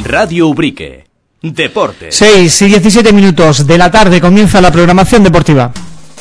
Radio Ubrique. Deportes. 6 y 17 minutos de la tarde comienza la programación deportiva.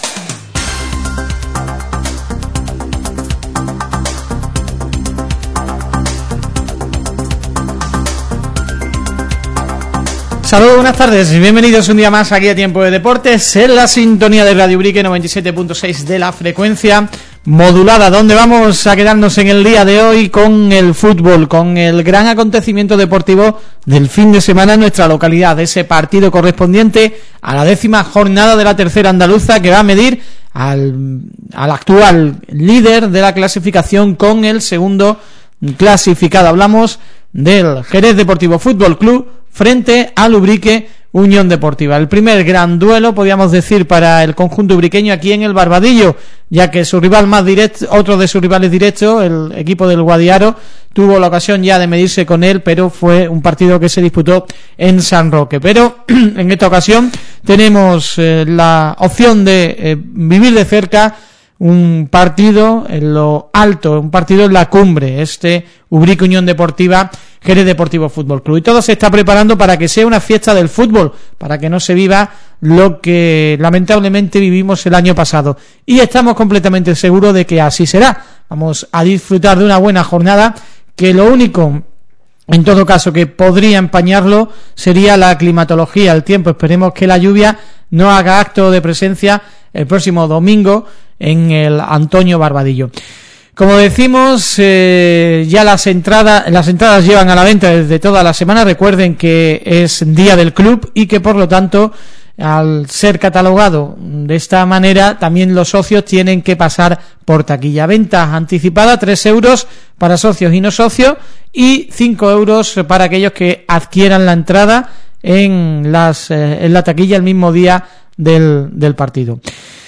Saludos, buenas tardes y bienvenidos un día más aquí a Tiempo de Deportes en la sintonía de Radio Ubrique 97.6 de la frecuencia modulada, donde vamos a quedarnos en el día de hoy con el fútbol, con el gran acontecimiento deportivo del fin de semana en nuestra localidad, ese partido correspondiente a la 10ª jornada de la tercera andaluza que va a medir al actual líder de la clasificación con el segundo clasificado. Hablamos del Jerez Deportivo Fútbol Club frente al Ubrique Unión Deportiva. El primer gran duelo, podríamos decir, para el conjunto ubriqueño aquí en el Barbadillo, ya que su rival más directo, otro de sus rivales directos, el equipo del Guadiaro, tuvo la ocasión ya de medirse con él, pero fue un partido que se disputó en San Roque. Pero en esta ocasión tenemos la opción de vivir de cerca un partido en lo alto, un partido en la cumbre, este Ubrique Unión Deportiva Jerez Deportivo Fútbol Club, y todo se está preparando para que sea una fiesta del fútbol, para que no se viva lo que lamentablemente vivimos el año pasado, y estamos completamente seguros de que así será. Vamos a disfrutar de una buena jornada, que lo único en todo caso que podría empañarlo sería la climatología, el tiempo. Esperemos que la lluvia no haga acto de presencia el próximo domingo en el Antonio Barbadillo. Como decimos, ya las entradas llevan a la venta desde toda la semana. Recuerden que es día del club y que por lo tanto, al ser catalogado de esta manera, también los socios tienen que pasar por taquilla. Venta anticipada, 3 euros para socios y no socios, y 5 euros para aquellos que adquieran la entrada en la taquilla el mismo día del partido.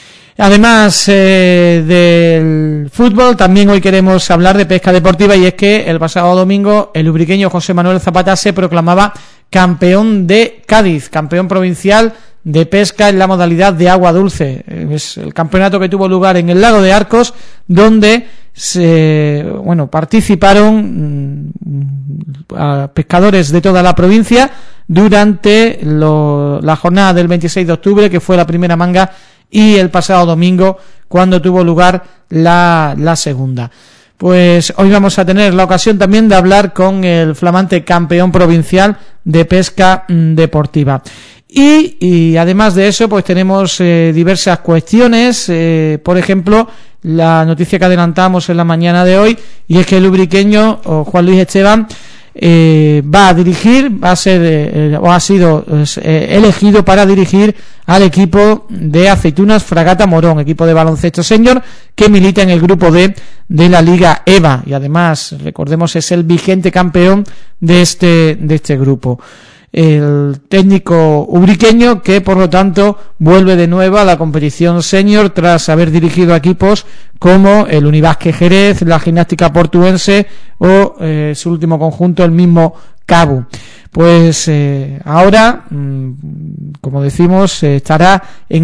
Además del fútbol, también hoy queremos hablar de pesca deportiva, y es que el pasado domingo el ubriqueño José Manuel Zapata se proclamaba campeón de Cádiz, campeón provincial de pesca en la modalidad de agua dulce. Es el campeonato que tuvo lugar en el lago de Arcos, donde participaron pescadores de toda la provincia durante la jornada del 26 de octubre, que fue la primera manga, y el pasado domingo cuando tuvo lugar la segunda. Pues hoy vamos a tener la ocasión también de hablar con el flamante campeón provincial de pesca deportiva. Y además de eso, pues tenemos diversas cuestiones, por ejemplo, la noticia que adelantamos en la mañana de hoy, y es que el ubriqueño Juan Luis Esteban va a dirigir, ha sido elegido para dirigir al equipo de Aceitunas Fragata Morón, equipo de baloncesto senior que milita en el grupo D de la Liga EVA, y además, recordemos, es el vigente campeón de este grupo. El técnico ubriqueño, que por lo tanto vuelve de nuevo a la competición senior tras haber dirigido a equipos como el Unibasque Jerez, la Gimnástica Portuense o su último conjunto, el mismo Cabu. Pues ahora, como decimos, estará en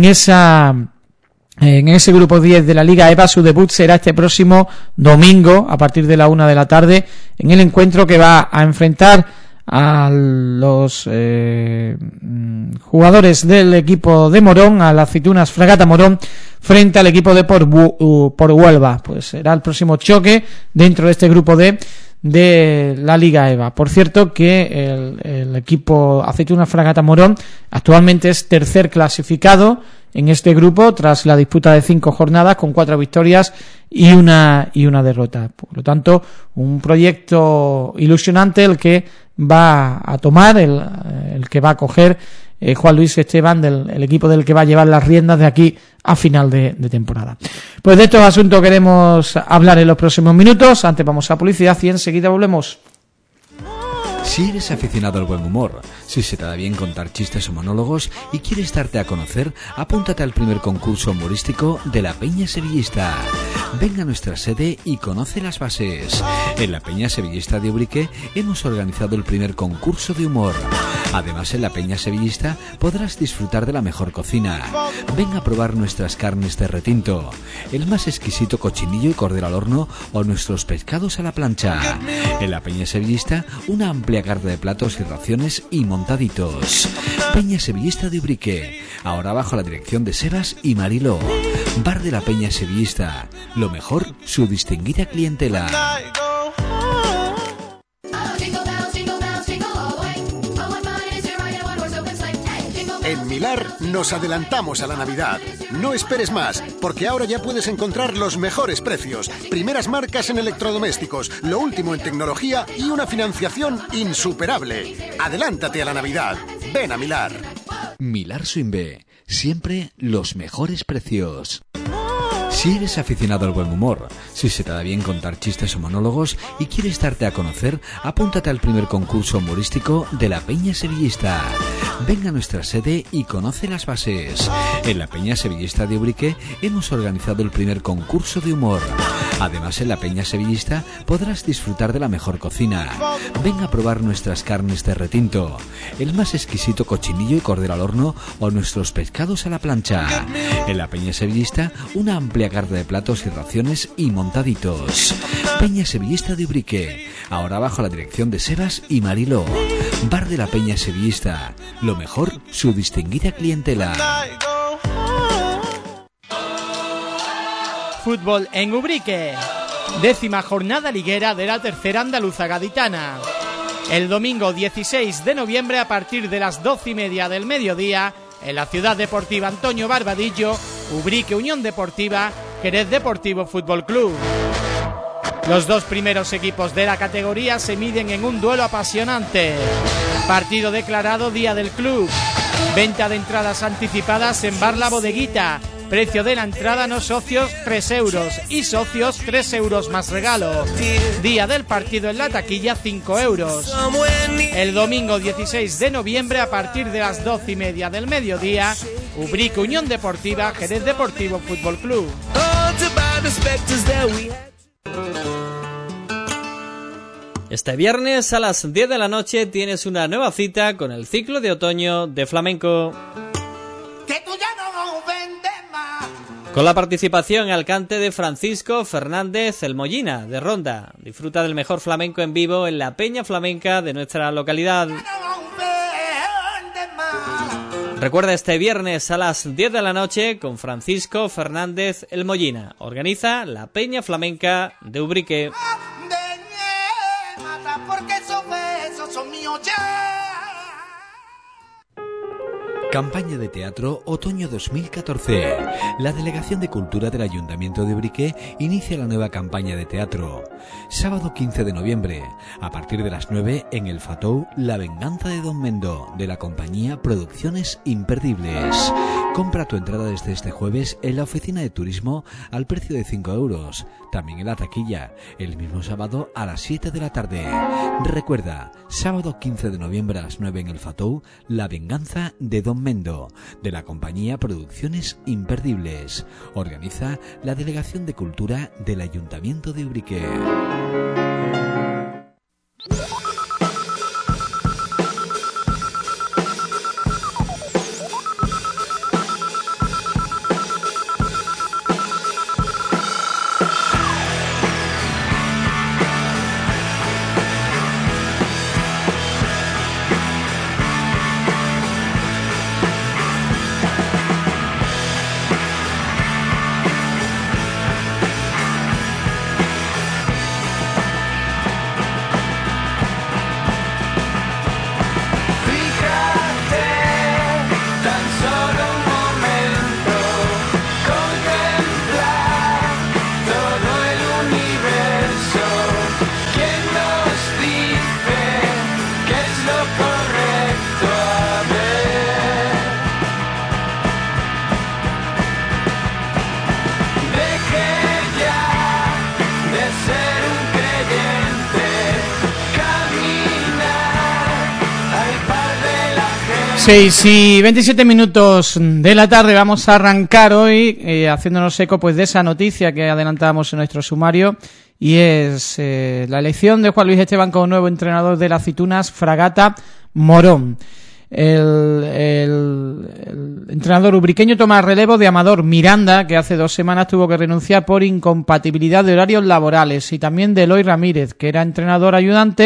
ese grupo 10 de la Liga EVA. Su debut será este próximo domingo a partir de la 1 de la tarde en el encuentro que va a enfrentar a los jugadores del equipo de Morón, a las Aceitunas Fragata Morón, frente al equipo de por Huelva. Pues será el próximo choque dentro de este grupo D de la Liga EVA. Por cierto que el equipo Aceitunas Fragata Morón actualmente es tercer clasificado en este grupo tras la disputa de 5 jornadas, con 4 victorias y una derrota. Por lo tanto, un proyecto ilusionante el que va a tomar, el que va a coger Juan Luis Esteban, el equipo del que va a llevar las riendas de aquí a final de temporada. Pues de estos asuntos queremos hablar en los próximos minutos. Antes vamos a publicidad y enseguida volvemos. Si eres aficionado al buen humor, si se te da bien contar chistes o monólogos y quieres darte a conocer, apúntate al primer concurso humorístico de la Peña Sevillista. Ven a nuestra sede y conoce las bases. En la Peña Sevillista de Ubrique hemos organizado el primer concurso de humor. Además, en la Peña Sevillista podrás disfrutar de la mejor cocina. Ven a probar nuestras carnes de retinto, el más exquisito cochinillo y cordero al horno o nuestros pescados a la plancha. En la Peña Sevillista, una amplia amplia carta de platos y raciones y montaditos. Peña Sevillista de Ubrique, ahora bajo la dirección de Sebas y Mariló. Bar de la Peña Sevillista, lo mejor, su distinguida clientela. En Milar nos adelantamos a la Navidad. No esperes más, porque ahora ya puedes encontrar los mejores precios, primeras marcas en electrodomésticos, lo último en tecnología y una financiación insuperable. Adelántate a la Navidad. Ven a Milar. Milar Swinbe, siempre los mejores precios. Si eres aficionado al buen humor, si se te da bien contar chistes o monólogos y quieres darte a conocer, apúntate al primer concurso humorístico de la Peña Sevillista. Ven a nuestra sede y conoce las bases. En la Peña Sevillista de Ubrique hemos organizado el primer concurso de humor. Además, en la Peña Sevillista podrás disfrutar de la mejor cocina. Ven a probar nuestras carnes de retinto, el más exquisito cochinillo y cordero al horno o nuestros pescados a la plancha. En la Peña Sevillista, una amplia carta de platos y raciones y montaditos. Peña Sevillista de Ubrique, ahora bajo la dirección de Sebas y Mariló. Bar de la Peña Sevillista, lo mejor, su distinguida clientela. Fútbol en Ubrique. 10ª jornada liguera de la tercera andaluza gaditana. El domingo 16 de noviembre a partir de las 12:30 del mediodía en la Ciudad Deportiva Antonio Barbadillo, Ubrique Unión Deportiva, Jerez Deportivo Fútbol Club. Los dos primeros equipos de la categoría se miden en un duelo apasionante. Partido declarado Día del Club. Venta de entradas anticipadas en Bar La Bodeguita. Precio de la entrada no socios 3 euros y socios 3 euros más regalo. Día del partido en la taquilla 5 euros. El domingo 16 de noviembre a partir de las 12:30 del mediodía, Ubrique Unión Deportiva, Jerez Deportivo Fútbol Club. Este viernes a las 10 de la noche tienes una nueva cita con el ciclo de otoño de flamenco. Con la participación al cante de Francisco Fernández El Mollina, de Ronda. Disfruta del mejor flamenco en vivo en la Peña Flamenca de nuestra localidad. Recuerda este viernes a las 10 de la noche con Francisco Fernández El Mollina. Organiza la Peña Flamenca de Ubrique. Campaña de teatro Otoño 2014. La Delegación de Cultura del Ayuntamiento de Ubrique inicia la nueva campaña de teatro. Sábado 15 de noviembre, a partir de las 9 en el Fatou La Venganza de Don Mendo, de la compañía Producciones Imperdibles. Compra tu entrada desde este jueves en la oficina de turismo al precio de 5 euros. También en la taquilla, el mismo sábado a las 7 de la tarde. Recuerda, sábado 15 de noviembre a las 9 en el Fatou, La Venganza de Don Mendo, de la compañía Producciones Imperdibles. Organiza la Delegación de Cultura del Ayuntamiento de Ubrique. Seis y 27 minutos de la tarde. Vamos a arrancar hoy haciéndonos eco pues de esa noticia que adelantábamos en nuestro sumario, y es la elección de Juan Luis Esteban como nuevo entrenador de las Aceitunas Fragata Morón. El entrenador ubriqueño toma relevo de Amador Miranda, que hace 2 semanas tuvo que renunciar por incompatibilidad de horarios laborales, y también de Eloy Ramírez, que era entrenador ayudante,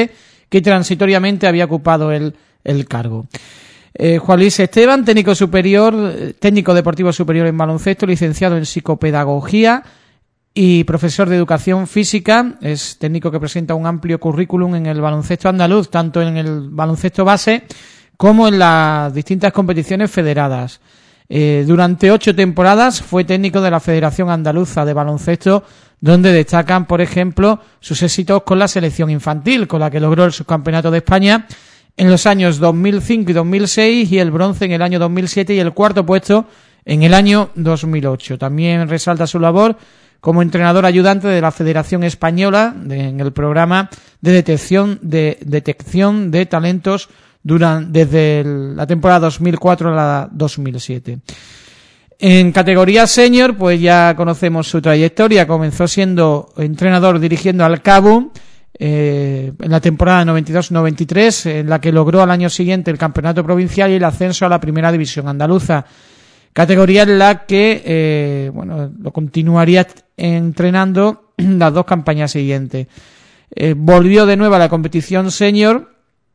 que transitoriamente había ocupado el cargo. Juan Luis Esteban, técnico deportivo superior en baloncesto, licenciado en psicopedagogía y profesor de educación física. Es técnico que presenta un amplio currículum en el baloncesto andaluz, tanto en el baloncesto base como en las distintas competiciones federadas. Durante 8 temporadas fue técnico de la Federación Andaluza de Baloncesto, donde destacan, por ejemplo, sus éxitos con la selección infantil, con la que logró el subcampeonato de España en los años 2005 y 2006 y el bronce en el año 2007 y el cuarto puesto en el año 2008. También resalta su labor como entrenador ayudante de la Federación Española en el programa de detección de talentos desde la temporada 2004 a la 2007. En categoría senior, pues ya conocemos su trayectoria. Comenzó siendo entrenador dirigiendo al CABU en la temporada 92-93, en la que logró al año siguiente el campeonato provincial y el ascenso a la primera división andaluza, categoría en la que lo continuaría entrenando las 2 campañas siguientes. Volvió de nuevo a la competición senior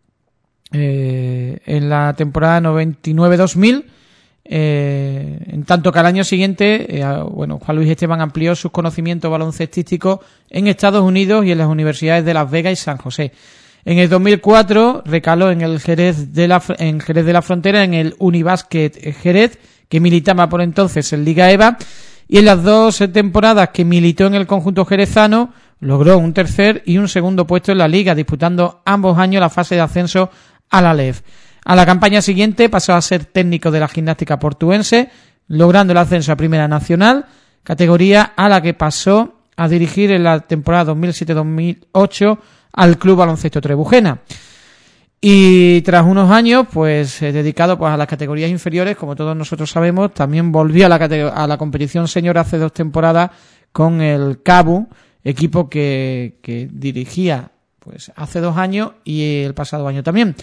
en la temporada 99-2000, en tanto que al año siguiente Juan Luis Esteban amplió sus conocimientos baloncestísticos en Estados Unidos y en las universidades de Las Vegas y San José. En el 2004 recaló en el Jerez de la Frontera, en el Unibásquet Jerez, que militaba por entonces en Liga EVA, y en las 2 temporadas que militó en el conjunto jerezano logró un tercer y un segundo puesto en la Liga, disputando ambos años la fase de ascenso a la LEF. A la campaña siguiente pasó a ser técnico de la gimnástica portuense, logrando el ascenso a Primera Nacional, categoría a la que pasó a dirigir en la temporada 2007-2008 al Club Baloncesto Trebujena. Y tras unos años, dedicado a las categorías inferiores, como todos nosotros sabemos, también volvió a la competición senior hace 2 temporadas con el CABU, equipo que dirigía hace 2 años y el pasado año también.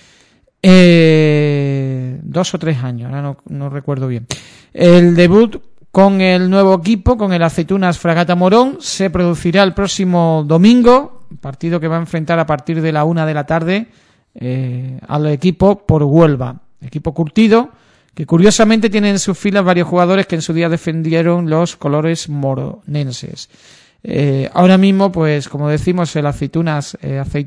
2 o 3 años, ahora no recuerdo bien. El debut con el nuevo equipo, con el Aceitunas Fragata Morón, se producirá el próximo domingo, partido que va a enfrentar a partir de la 1 de la tarde al equipo por Huelva. Equipo curtido, que curiosamente tiene en sus filas varios jugadores que en su día defendieron los colores moronenses. Ahora mismo, como decimos, el Aceitunas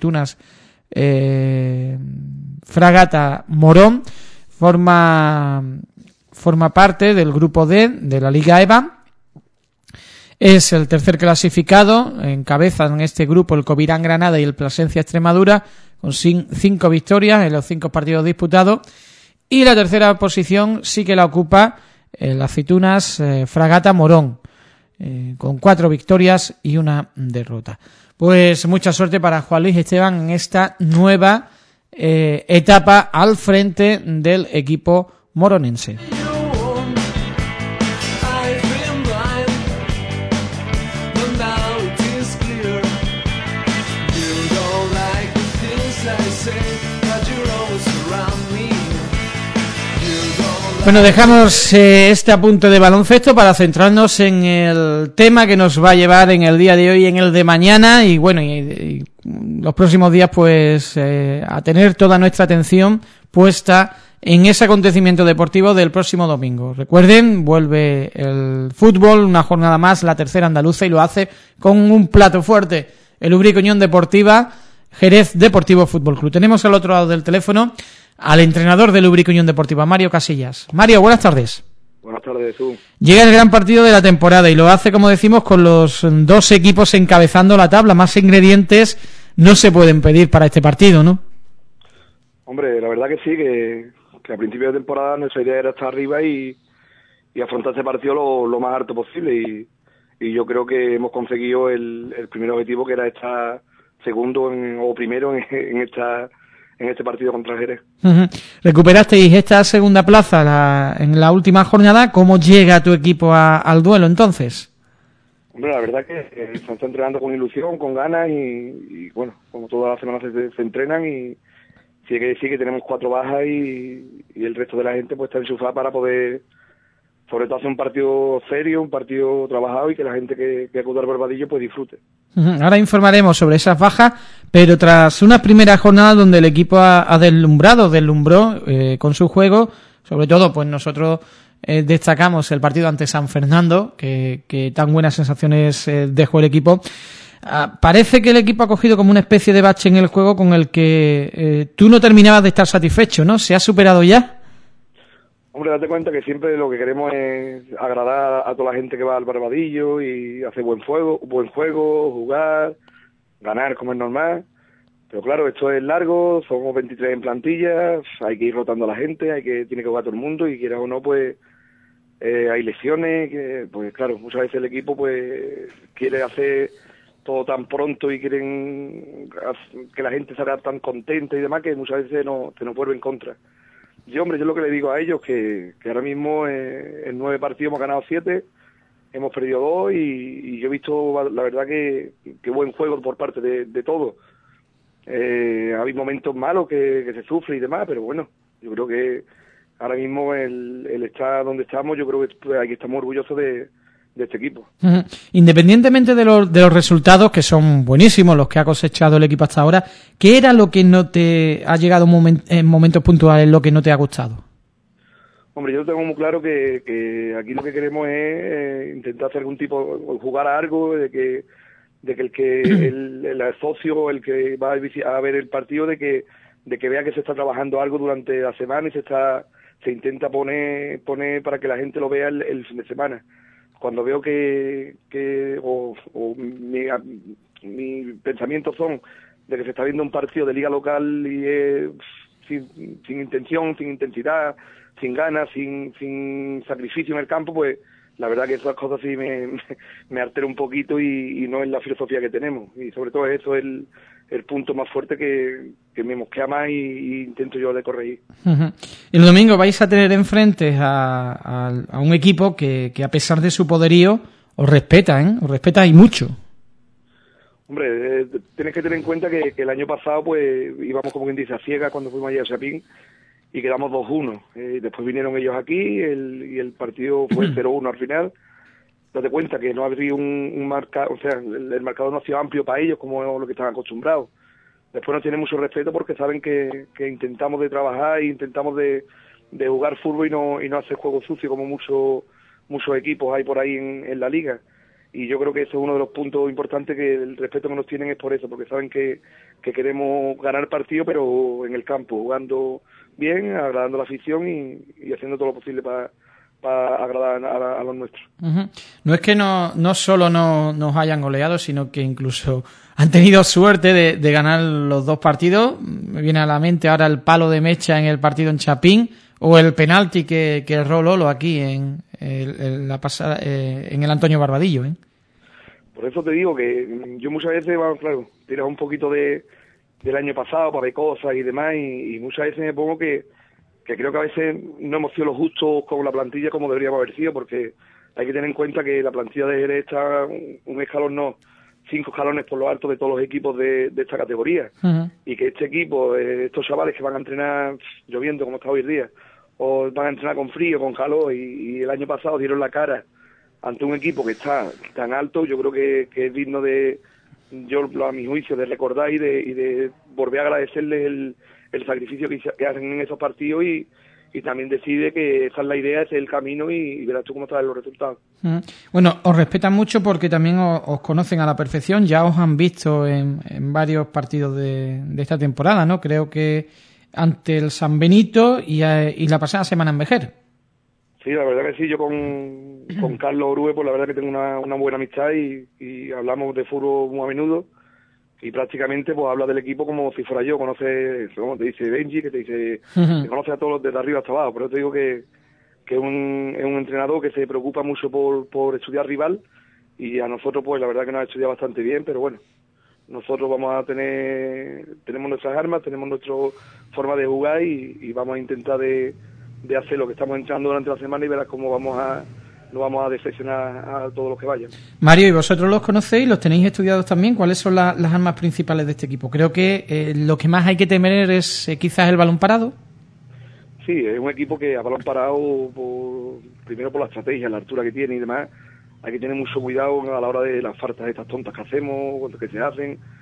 Fragata Morón forma parte del grupo D de la Liga EVA. Es el tercer clasificado, encabezan este grupo el Covirán Granada y el Plasencia Extremadura con 5 victorias en los 5 partidos disputados, y la tercera posición sí que la ocupa el Aceitunas Fragata Morón con 4 victorias y 1 derrota. Pues mucha suerte para Juan Luis Esteban en esta nueva etapa al frente del equipo moronense. Bueno, dejamos este apunte de baloncesto para centrarnos en el tema que nos va a llevar en el día de hoy y en el de mañana, y los próximos días a tener toda nuestra atención puesta en ese acontecimiento deportivo del próximo domingo. Recuerden, vuelve el fútbol, una jornada más, la tercera andaluza, y lo hace con un plato fuerte, el Ubrique Unión Deportiva Jerez Deportivo Fútbol Club. Tenemos al otro lado del teléfono al entrenador del Ubrique Unión Deportiva, Mario Casillas. Mario, buenas tardes. Buenas tardes, tú. Llega el gran partido de la temporada y lo hace, como decimos, con los 2 equipos encabezando la tabla. Más ingredientes no se pueden pedir para este partido, ¿no? Hombre, la verdad que sí, que a principio de temporada nuestra idea era estar arriba y afrontar este partido lo más alto posible, y yo creo que hemos conseguido el primer objetivo, que era estar segundo o primero en este partido contra Jerez. Uh-huh. Recuperasteis esta segunda plaza en la última jornada. ¿Cómo llega tu equipo al duelo entonces? Hombre, la verdad que se está entrenando con ilusión, con ganas, y bueno, como todas las semanas se entrenan, y sí hay que decir que tenemos 4 bajas y el resto de la gente está enchufada para poder, sobre todo, hacer un partido serio, un partido trabajado, y que la gente que acude al Barbadillo disfrute. Ahora informaremos sobre esas bajas, pero tras unas primeras jornadas donde el equipo deslumbró con su juego, sobre todo pues nosotros destacamos el partido ante San Fernando, que tan buenas sensaciones dejó el equipo. Parece que el equipo ha cogido como una especie de bache en el juego con el que tú no terminabas de estar satisfecho, ¿no? ¿Se ha superado ya? Hombre, date cuenta que siempre lo que queremos es agradar a toda la gente que va al Barbadillo y hacer buen juego, jugar, ganar como es normal. Pero claro, esto es largo, somos 23 en plantilla, hay que ir rotando a la gente, tiene que jugar todo el mundo y quieras o no, pues hay lesiones, pues claro, muchas veces el equipo pues quiere hacer todo tan pronto y quieren que la gente salga tan contenta y demás que muchas veces se nos vuelve en contra. Yo lo que le digo a ellos que ahora mismo en 9 partidos hemos ganado 7, hemos perdido 2 y yo he visto la verdad que buen juego por parte de todos. Ha habido momentos malos que se sufre y demás, pero bueno, yo creo que ahora mismo el estar donde estamos, yo creo que hay que estar muy orgullosos de este equipo. Uh-huh. Independientemente de los resultados, que son buenísimos los que ha cosechado el equipo hasta ahora, ¿qué era lo que no te ha llegado en momentos puntuales, lo que no te ha gustado? Hombre, yo tengo muy claro que aquí lo que queremos es intentar hacer algún tipo, jugar a algo, de que el socio, el que va a ver el partido, de que vea que se está trabajando algo durante la semana y se intenta poner para que la gente lo vea el fin de semana. Cuando veo mis pensamientos son de que se está viendo un partido de liga local y sin intención, sin intensidad, sin ganas, sin sacrificio en el campo, pues la verdad que esas cosas sí me altera un poquito y no es la filosofía que tenemos. Y sobre todo eso es el punto más fuerte que me mosquea más y intento yo de corregir. Uh-huh. El domingo vais a tener enfrente a un equipo que a pesar de su poderío os respeta, os respeta y mucho. Hombre, tienes que tener en cuenta que el año pasado pues íbamos como quien dice a ciegas cuando fuimos allá a Chapín y quedamos 2-1. Después vinieron ellos aquí y el partido fue 0-1 al final. Date cuenta que no habría un marcador, o sea, el marcador no ha sido amplio para ellos como lo que están acostumbrados. Después nos tienen mucho respeto porque saben que intentamos de trabajar e intentamos de jugar fútbol y no hacer juego sucio como muchos equipos hay por ahí en la liga. Y yo creo que eso es uno de los puntos importantes, que el respeto que nos tienen es por eso, porque saben que queremos ganar partido, pero en el campo, jugando bien, agradando a la afición y haciendo todo lo posible para agradar a los nuestros. Uh-huh. No es que no solo nos hayan goleado, sino que incluso han tenido suerte de ganar los 2 partidos. Me viene a la mente ahora el palo de Mecha en el partido en Chapín o el penalti que erró Lolo aquí en el Antonio Barbadillo. Por eso te digo que yo muchas veces, claro, tiras un poquito del año pasado para ver cosas y demás y muchas veces me pongo que creo que a veces no hemos sido lo justos con la plantilla como deberíamos haber sido, porque hay que tener en cuenta que la plantilla de Jerez está un escalón, no, 5 escalones por lo alto de todos los equipos de esta categoría. Uh-huh. Y que este equipo, estos chavales que van a entrenar lloviendo como está hoy día, o van a entrenar con frío, con calor, y el año pasado dieron la cara ante un equipo que está tan alto, yo creo que es digno a mi juicio, de recordar y de volver a agradecerles el sacrificio que hacen en esos partidos y también decide que esa es la idea, ese es el camino y verás tú cómo están los resultados. Bueno, os respetan mucho porque también os conocen a la perfección, ya os han visto en varios partidos de esta temporada, ¿no? Creo que ante el San Benito y la pasada semana en Vejer. Sí, la verdad que sí, yo con Carlos Orue, pues la verdad que tengo una buena amistad y hablamos de fútbol muy a menudo. Y prácticamente pues habla del equipo como si fuera yo, conoce, como te dice Benji, que te dice, que conoce a todos desde arriba hasta abajo, pero te digo que es un entrenador que se preocupa mucho por estudiar rival y a nosotros pues la verdad que nos ha estudiado bastante bien, pero bueno, nosotros tenemos nuestras armas, tenemos nuestra forma de jugar y vamos a intentar de hacer lo que estamos entrando durante la semana y verás cómo vamos a decepcionar a todos los que vayan. Mario, ¿y vosotros los conocéis? ¿Los tenéis estudiados también? ¿Cuáles son las armas principales de este equipo? Creo que lo que más hay que temer es quizás el balón parado. Sí, es un equipo que a balón parado, primero por la estrategia, la altura que tiene y demás, hay que tener mucho cuidado a la hora de las faltas estas tontas que hacemos, que se hacen,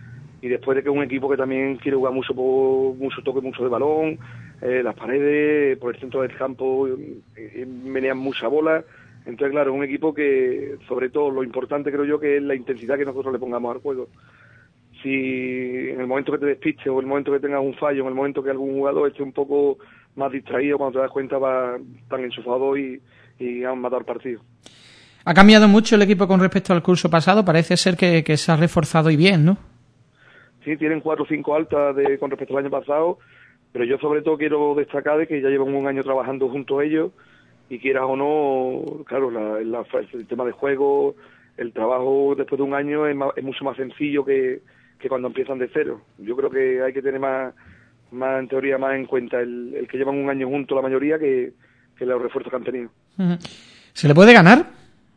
y después de que es un equipo que también quiere jugar mucho toque, mucho de balón, las paredes, por el centro del campo, menean mucha bola. Entonces, claro, es un equipo que, sobre todo, lo importante creo yo que es la intensidad que nosotros le pongamos al juego. Si en el momento que te despistes o en el momento que tengas un fallo, en el momento que algún jugador esté un poco más distraído, cuando te das cuenta tan enchufado y han matado el partido. Ha cambiado mucho el equipo con respecto al curso pasado, parece ser que se ha reforzado y bien, ¿no? Sí, tienen 4 o 5 altas con respecto al año pasado, pero yo sobre todo quiero destacar de que ya llevan un año trabajando junto a ellos y quieras o no, claro, el tema de juego, el trabajo después de un año es mucho más sencillo que cuando empiezan de cero. Yo creo que hay que tener más en teoría, más en cuenta el que llevan un año juntos la mayoría que los refuerzos que han tenido. ¿Se le puede ganar?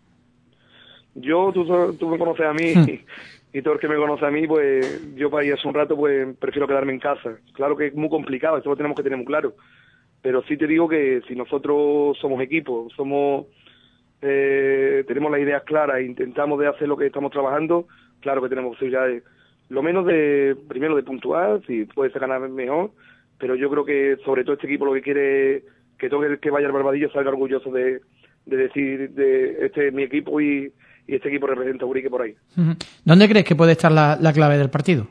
Tú me conoces a mí y todo el que me conoce a mí, pues yo para ir hace un rato pues prefiero quedarme en casa. Claro que es muy complicado, esto lo tenemos que tener muy claro, pero sí te digo que si nosotros somos equipo, tenemos las ideas claras e intentamos de hacer lo que estamos trabajando, claro que tenemos posibilidades, lo menos primero de puntuar, si puede ser ganar mejor, pero yo creo que sobre todo este equipo lo que quiere es que todo el que vaya al Barbadillo salga orgulloso de decir, este es mi equipo y este equipo representa a Urique por ahí. ¿Dónde crees que puede estar la clave del partido?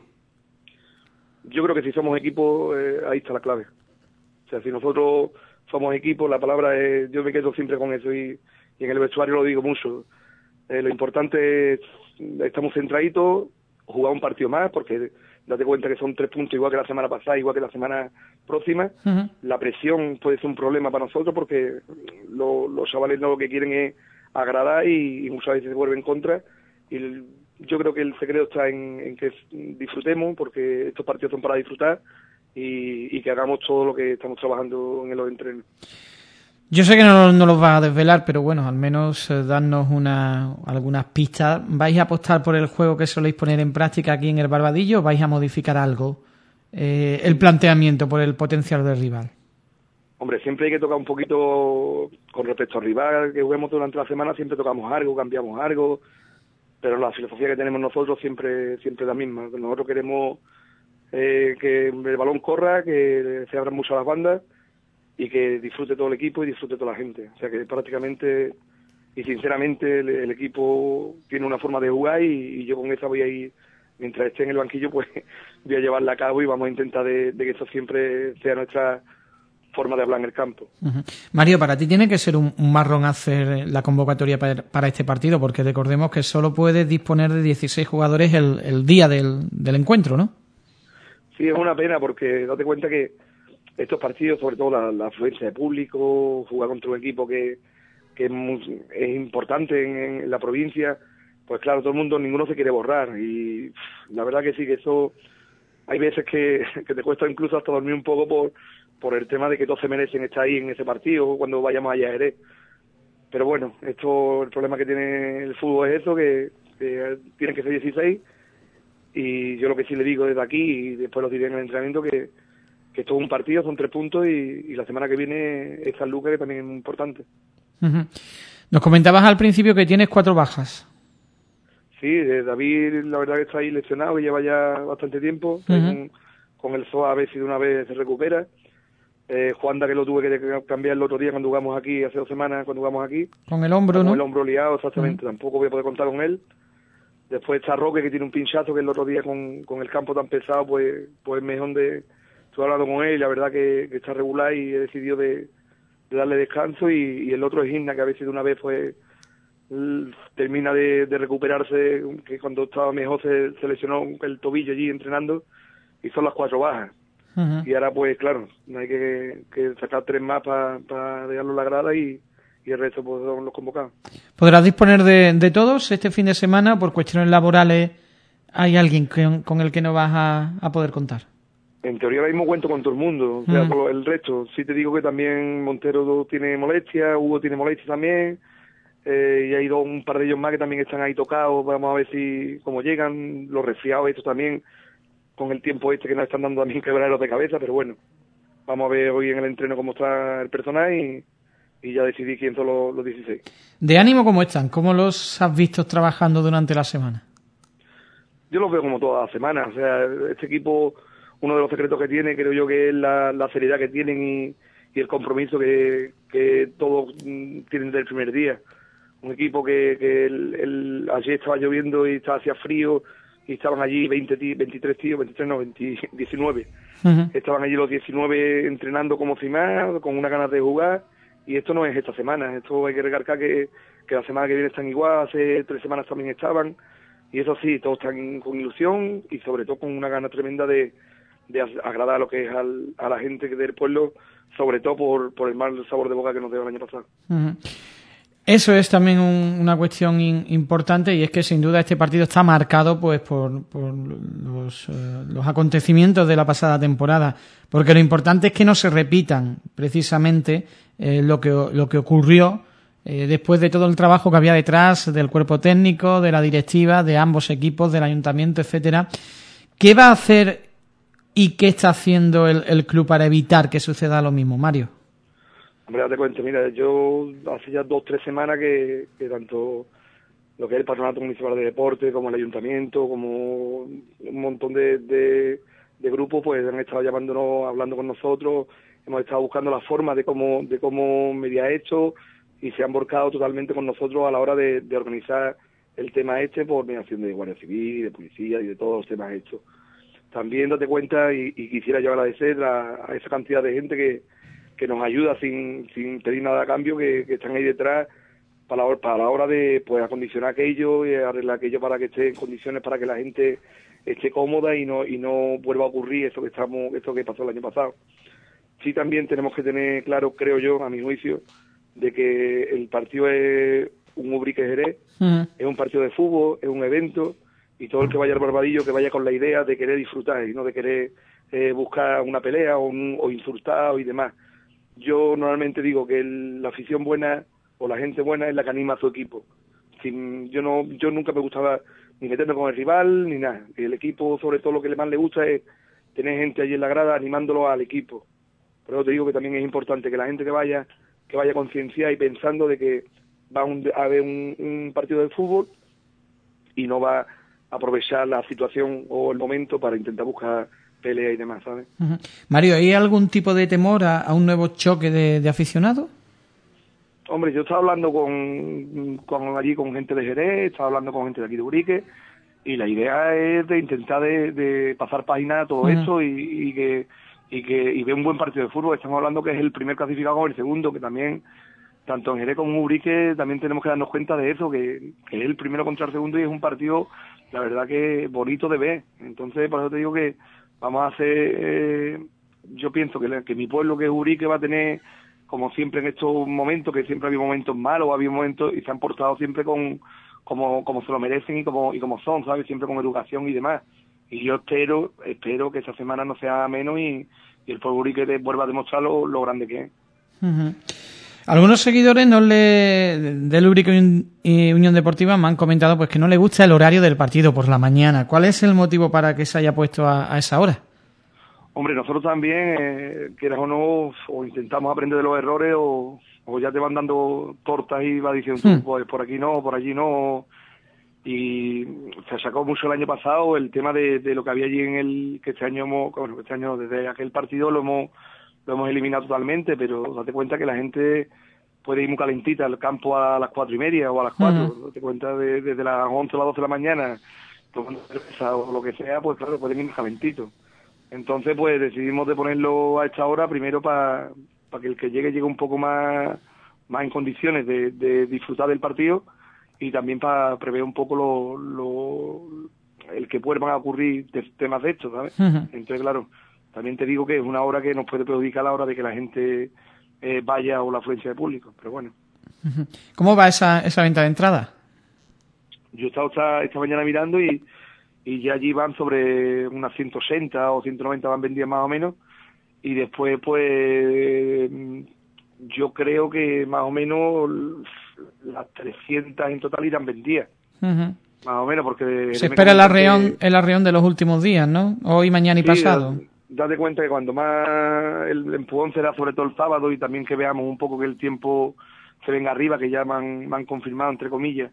Yo creo que si somos equipo, ahí está la clave. O sea, si nosotros somos equipo, la palabra es, yo me quedo siempre con eso y en el vestuario lo digo mucho. Lo importante es, estamos centraditos, jugar un partido más, porque date cuenta que son 3 puntos igual que la semana pasada, igual que la semana próxima. La presión puede ser un problema para nosotros porque los chavales no lo que quieren es agradar y muchas veces se vuelven en contra. Y yo creo que el secreto está en que disfrutemos, porque estos partidos son para disfrutar y que hagamos todo lo que estamos trabajando en los entrenos. Yo sé que no los vas a desvelar, pero bueno, al menos darnos algunas pistas. ¿Vais a apostar por el juego que soléis poner en práctica aquí en el Barbadillo o vais a modificar algo el planteamiento por el potencial del rival? Hombre, siempre hay que tocar un poquito con respecto al rival que juguemos durante la semana, siempre tocamos algo, cambiamos algo, pero la filosofía que tenemos nosotros siempre es la misma. Nosotros queremos que el balón corra, que se abran mucho las bandas y que disfrute todo el equipo y disfrute toda la gente. O sea que prácticamente y sinceramente el equipo tiene una forma de jugar y yo con esa voy a ir, mientras esté en el banquillo, pues voy a llevarla a cabo y vamos a intentar de que eso siempre sea nuestra forma de hablar en el campo. Mario, para ti tiene que ser un marrón hacer la convocatoria para este partido, porque recordemos que solo puedes disponer de 16 jugadores el día del encuentro, ¿no? Sí, es una pena porque date cuenta que estos partidos, sobre todo la afluencia de público, jugar contra un equipo que es importante en la provincia, pues claro, todo el mundo, ninguno se quiere borrar y la verdad que sí, que eso hay veces que te cuesta incluso hasta dormir un poco por el tema de que todos se merecen estar ahí en ese partido cuando vayamos allá a Jerez. Pero bueno, el problema que tiene el fútbol es eso, que tienen que ser 16 y yo lo que sí le digo desde aquí y después lo diré en el entrenamiento que esto es un partido, son 3 puntos y la semana que viene es San Lucas, que también es muy importante. Nos comentabas al principio que tienes 4 bajas. Sí, David la verdad que está ahí lesionado y lleva ya bastante tiempo, con el SOA a ver si de una vez se recupera. Juanda, que lo tuve que cambiar el otro día cuando jugamos aquí, hace 2 semanas cuando jugamos aquí. Con el hombro, ¿no? Con el hombro liado, exactamente, tampoco voy a poder contar con él. Después está Roque, que tiene un pinchazo, que el otro día con el campo tan pesado, pues mejor estuve hablando con él y la verdad que está regular y he decidido de darle descanso y el otro es Igna, que a veces de una vez pues termina de recuperarse, que cuando estaba mejor se lesionó el tobillo allí entrenando y son las 4 bajas. Y ahora pues claro, hay que sacar 3 más para dejarlo en la grada y el resto pues son los convocados. ¿Podrás disponer de todos este fin de semana? Por cuestiones laborales, ¿hay alguien con el que no vas a poder contar? En teoría ahora mismo cuento con todo el mundo, o sea, por el resto. Sí te digo que también Montero tiene molestia, Hugo tiene molestia también, y hay un par de ellos más que también están ahí tocados. Vamos a ver si cómo llegan, los resfriados estos también, con el tiempo que nos están dando también quebraderos de cabeza, pero bueno, vamos a ver hoy en el entreno cómo está el personal y ya decidí quién son los 16. ¿De ánimo cómo están? ¿Cómo los has visto trabajando durante la semana? yo lo veo como todas las semanas. O sea, este equipo, uno de los secretos que tiene, creo yo que es la seriedad que tienen y el compromiso que todos tienen desde el primer día. Un equipo que ayer estaba lloviendo y hacía frío y estaban allí 23 tíos, 19. Uh-huh. Estaban allí los 19 entrenando como si más, con una ganas de jugar, y esto no es esta semana. Esto hay que recalcar que la semana que viene están igual, hace 3 semanas también estaban, y eso sí, todos están con ilusión y sobre todo con una gana tremenda de agradar a lo que es a la gente del pueblo, sobre todo por el mal sabor de boca que nos dio el año pasado. Uh-huh. Eso es también una cuestión importante, y es que sin duda este partido está marcado pues por los acontecimientos de la pasada temporada, porque lo importante es que no se repitan precisamente lo que ocurrió después de todo el trabajo que había detrás del cuerpo técnico, de la directiva, de ambos equipos, del ayuntamiento, etcétera. ¿Qué va a hacer y qué está haciendo el club para evitar que suceda lo mismo, Mario? Hombre, date cuenta, mira, yo hace ya 2-3 semanas que tanto lo que es el Patronato Municipal de Deporte, como el Ayuntamiento, como un montón de grupos, pues han estado llamándonos, hablando con nosotros, hemos estado buscando la forma de cómo media esto, y se han volcado totalmente con nosotros a la hora de organizar el tema por mediación de Guardia Civil, de Policía y de todos los temas hechos. También date cuenta, y quisiera yo agradecer a esa cantidad de gente que nos ayuda sin pedir nada a cambio, que están ahí detrás para la hora de pues acondicionar aquello y arreglar aquello para que esté en condiciones para que la gente esté cómoda y no vuelva a ocurrir esto que pasó el año pasado. Sí, también tenemos que tener claro, creo yo, a mi juicio, de que el partido es un Ubrique Jerez, es un partido de fútbol, es un evento, y todo el que vaya al Barbadillo que vaya con la idea de querer disfrutar y no de querer buscar una pelea o insultar y demás. Yo normalmente digo que la afición buena o la gente buena es la que anima a su equipo. Yo nunca me gustaba ni meterme con el rival ni nada. El equipo, sobre todo, lo que más le gusta es tener gente allí en la grada animándolo al equipo. Por eso te digo que también es importante que la gente que vaya concienciada y pensando de que va a haber un partido de fútbol y no va a aprovechar la situación o el momento para intentar buscar pelea y demás, ¿sabes? Uh-huh. Mario, ¿hay algún tipo de temor a un nuevo choque de aficionados? Hombre, yo estaba hablando con gente de Jerez, estaba hablando con gente de aquí de Ubrique, y la idea es de intentar de pasar página a todo esto y ver un buen partido de fútbol. Estamos hablando que es el primer clasificado con el segundo, que también, tanto en Jerez como en Ubrique, también tenemos que darnos cuenta de eso, que es el primero contra el segundo y es un partido, la verdad, que bonito de ver. Entonces, por eso te digo que vamos a hacer, yo pienso que mi pueblo, que es Ubrique, va a tener, como siempre en estos momentos, que siempre ha habido momentos malos, ha habido momentos, y se han portado siempre como se lo merecen y como son, ¿sabes? Siempre con educación y demás. Y yo espero que esta semana no sea menos y el pueblo Ubrique vuelva a demostrar lo grande que es. Uh-huh. Algunos seguidores del Ubrique Unión Deportiva me han comentado pues que no le gusta el horario del partido por la mañana. ¿Cuál es el motivo para que se haya puesto a esa hora? Hombre, nosotros también, quieras o no, o intentamos aprender de los errores o ya te van dando tortas y va diciendo tú, pues por aquí no, por allí no. Y se sacó mucho el año pasado el tema de lo que había allí que este año desde aquel partido lo hemos eliminado totalmente, pero date cuenta que la gente puede ir muy calentita al campo a las 4:30 o a las 4, date cuenta desde las 11 a las 12 de la mañana, tomando cerveza o lo que sea, pues claro, pueden ir muy calentitos. Entonces, pues decidimos de ponerlo a esta hora, primero para que el que llegue un poco más en condiciones de disfrutar del partido, y también para prever un poco el que puedan ocurrir temas de estos, ¿sabes? Entonces, claro, también te digo que es una hora que nos puede perjudicar a la hora de que la gente vaya o la afluencia de público, pero bueno. ¿Cómo va esa venta de entrada? Yo he estado esta mañana mirando y ya allí van sobre unas 160 o 190 van vendidas más o menos, y después pues yo creo que más o menos las 300 en total irán vendidas. Más o menos, porque se espera el arreón de los últimos días, ¿no? Hoy, mañana y pasado. Date cuenta que cuando más el empujón será sobre todo el sábado, y también que veamos un poco que el tiempo se venga arriba, que ya me han confirmado, entre comillas,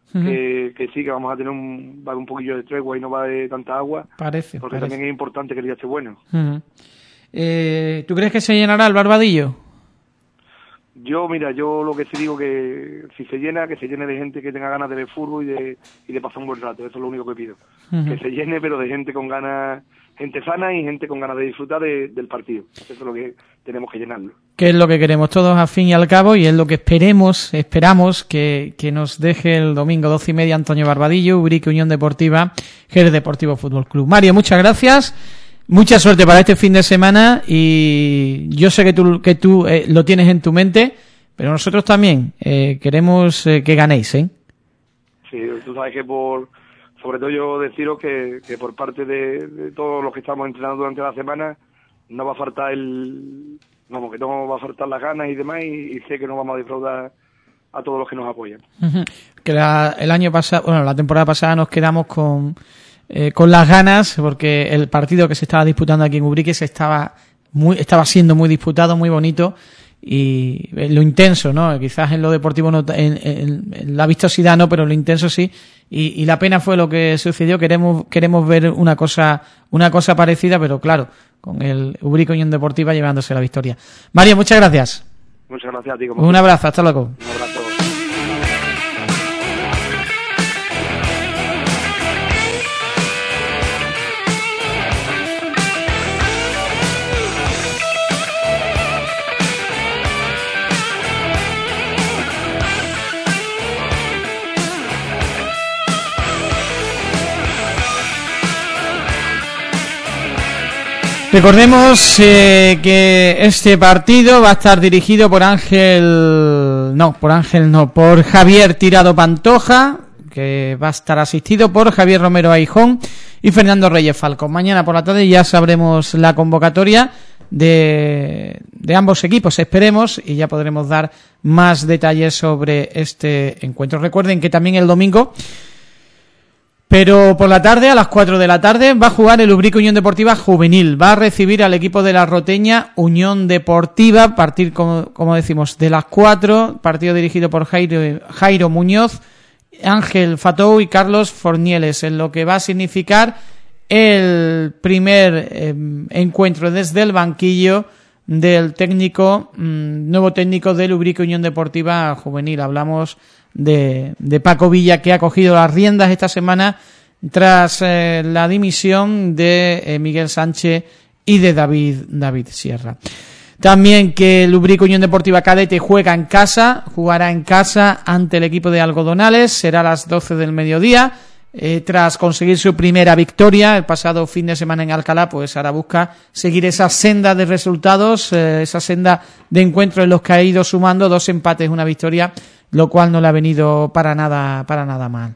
que sí, que vamos a tener va a haber un poquillo de tregua y no va a haber tanta agua. Porque también es importante que el día esté bueno. ¿Tú crees que se llenará el Barbadillo? Yo lo que sí digo que si se llena, que se llene de gente que tenga ganas de ver fútbol y de pasar un buen rato. Eso es lo único que pido. Que se llene, pero de gente con ganas, gente sana y gente con ganas de disfrutar del partido. Eso es lo que tenemos que llenarlo. Que es lo que queremos todos al fin y al cabo, y es lo que esperamos que nos deje el domingo 12:30 Antonio Barbadillo, Ubrique Unión Deportiva, Jerez Deportivo Fútbol Club. Mario, muchas gracias. Mucha suerte para este fin de semana, y yo sé que tú lo tienes en tu mente, pero nosotros también queremos que ganéis, ¿eh? Sí, tú sabes que sobre todo yo deciros que por parte de todos los que estamos entrenando durante la semana no va a faltar que no va a faltar las ganas y demás, y sé que no vamos a defraudar a todos los que nos apoyan. Que el año pasado, la temporada pasada nos quedamos con las ganas, porque el partido que se estaba disputando aquí en Ubrique estaba siendo muy disputado, muy bonito, y lo intenso, ¿no? Quizás en lo deportivo no, en la vistosidad no, pero lo intenso sí, y la pena fue lo que sucedió. Queremos ver una cosa parecida, pero claro, con el Ubrique Unión Deportiva llevándose la victoria. Mario, muchas gracias. Muchas gracias a ti. Un abrazo, hasta luego. Un abrazo. Recordemos que este partido va a estar dirigido por Javier Tirado Pantoja, que va a estar asistido por Javier Romero Aijón y Fernando Reyes Falcón. Mañana por la tarde ya sabremos la convocatoria de ambos equipos, esperemos, y ya podremos dar más detalles sobre este encuentro. Recuerden que también el domingo, pero por la tarde, a las 4 de la tarde, va a jugar el Ubrique Unión Deportiva Juvenil. Va a recibir al equipo de la Roteña Unión Deportiva, a partir, como decimos, de las 4, partido dirigido por Jairo Muñoz, Ángel Fatou y Carlos Fornieles, en lo que va a significar el primer encuentro desde el banquillo del nuevo técnico del Ubrique Unión Deportiva Juvenil. Hablamos de Paco Villa, que ha cogido las riendas esta semana tras la dimisión de Miguel Sánchez y de David Sierra. También que el Ubrique Unión Deportiva Cadete jugará en casa ante el equipo de Algodonales, será a las 12 del mediodía, tras conseguir su primera victoria el pasado fin de semana en Alcalá, pues ahora busca seguir esa senda de resultados, esa senda de encuentros en los que ha ido sumando 2 empates, una victoria, lo cual no le ha venido para nada mal.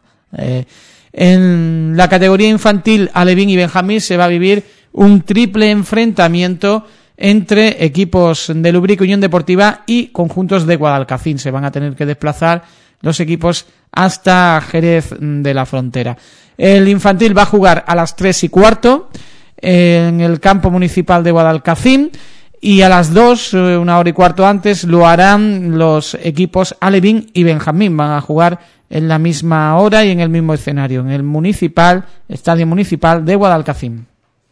En la categoría infantil, Alevín y Benjamín, se va a vivir un triple enfrentamiento entre equipos del Ubrique Unión Deportiva y conjuntos de Guadalcacín. Se van a tener que desplazar los equipos hasta Jerez de la Frontera. El infantil va a jugar a las 3:15 en el campo municipal de Guadalcacín, y a las 2, 1:15 antes, lo harán los equipos Alevín y Benjamín. Van a jugar en la misma hora y en el mismo escenario, en el Estadio Municipal de Guadalcacín.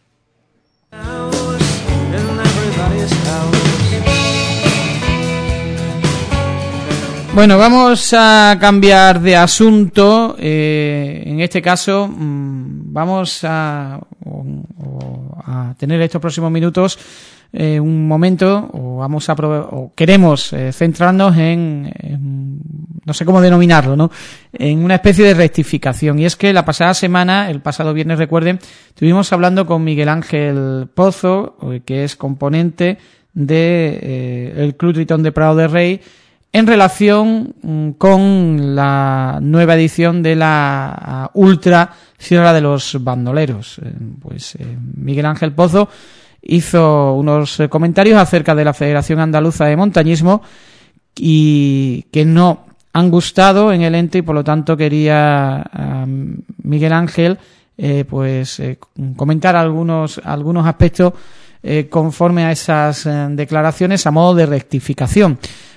Bueno, vamos a cambiar de asunto. En este caso vamos a tener estos próximos minutos un momento, o queremos centrarnos en no sé cómo denominarlo, ¿no? En una especie de rectificación. Y es que la pasada semana, el pasado viernes, recuerden, estuvimos hablando con Miguel Ángel Pozo, que es componente de el Club Tritón de Prado de Rey, en relación con la nueva edición de la Ultra Sierra de los Bandoleros. Miguel Ángel Pozo hizo unos comentarios acerca de la Federación Andaluza de Montañismo y que no han gustado en el ente, y por lo tanto quería Miguel Ángel comentar algunos aspectos conforme a esas declaraciones a modo de rectificación.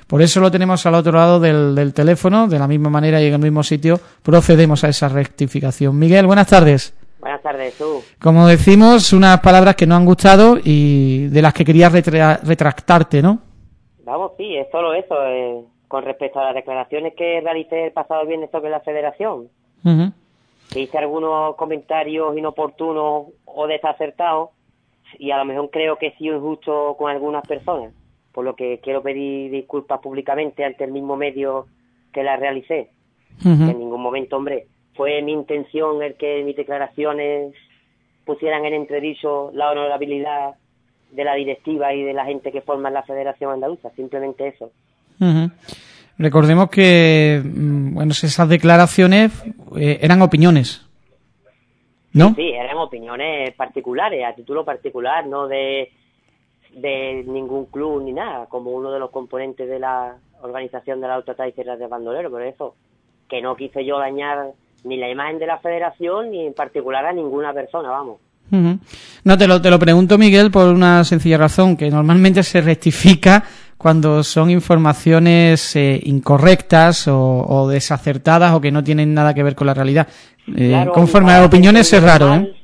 Por eso lo tenemos al otro lado del teléfono, de la misma manera y en el mismo sitio procedemos a esa rectificación. Miguel, buenas tardes. Buenas tardes, tú. Como decimos, unas palabras que no han gustado y de las que querías retractarte, ¿no? Vamos, sí, es solo eso. Con respecto a las declaraciones que realicé el pasado viernes sobre la federación, que hice algunos comentarios inoportunos o desacertados, y a lo mejor creo que he sido injusto con algunas personas, por lo que quiero pedir disculpas públicamente ante el mismo medio que las realicé. Que en ningún momento, hombre, fue mi intención el que mis declaraciones pusieran en entredicho la honorabilidad de la directiva y de la gente que forma la Federación Andaluza, simplemente eso. Recordemos que, bueno, esas declaraciones eran opiniones, ¿no? Sí, eran opiniones particulares, a título particular, no de ningún club ni nada, como uno de los componentes de la organización de la Autotá y Sierras de Bandolero, por eso, que no quise yo dañar ni la imagen de la federación ni en particular a ninguna persona, vamos. No, te lo pregunto, Miguel, por una sencilla razón, que normalmente se rectifica cuando son informaciones incorrectas o desacertadas o que no tienen nada que ver con la realidad. Claro, conforme a las opiniones es raro, mal,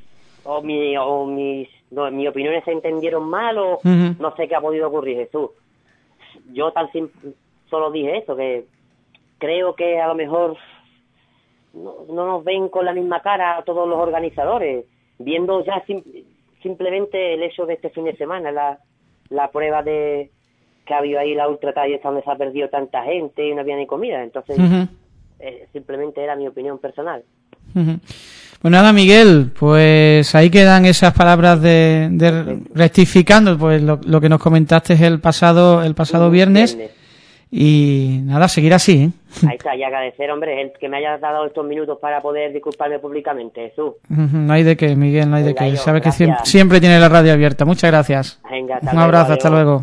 mis opiniones se entendieron mal o no sé qué ha podido ocurrir, Jesús. Yo solo dije esto, que creo que a lo mejor no nos ven con la misma cara a todos los organizadores, viendo ya simplemente el hecho de este fin de semana, la prueba de que ha habido ahí la ultratalla donde se ha perdido tanta gente y no había ni comida. Entonces, simplemente era mi opinión personal. Pues nada, Miguel, pues ahí quedan esas palabras de rectificando pues lo que nos comentaste el pasado viernes. Y nada, seguir así, ¿eh? Ahí está, y agradecer, hombre, el que me hayas dado estos minutos para poder disculparme públicamente, Jesús. No hay de qué, Miguel, no hay de qué. Sabes que siempre tiene la radio abierta. Muchas gracias. Venga, un abrazo, hasta luego.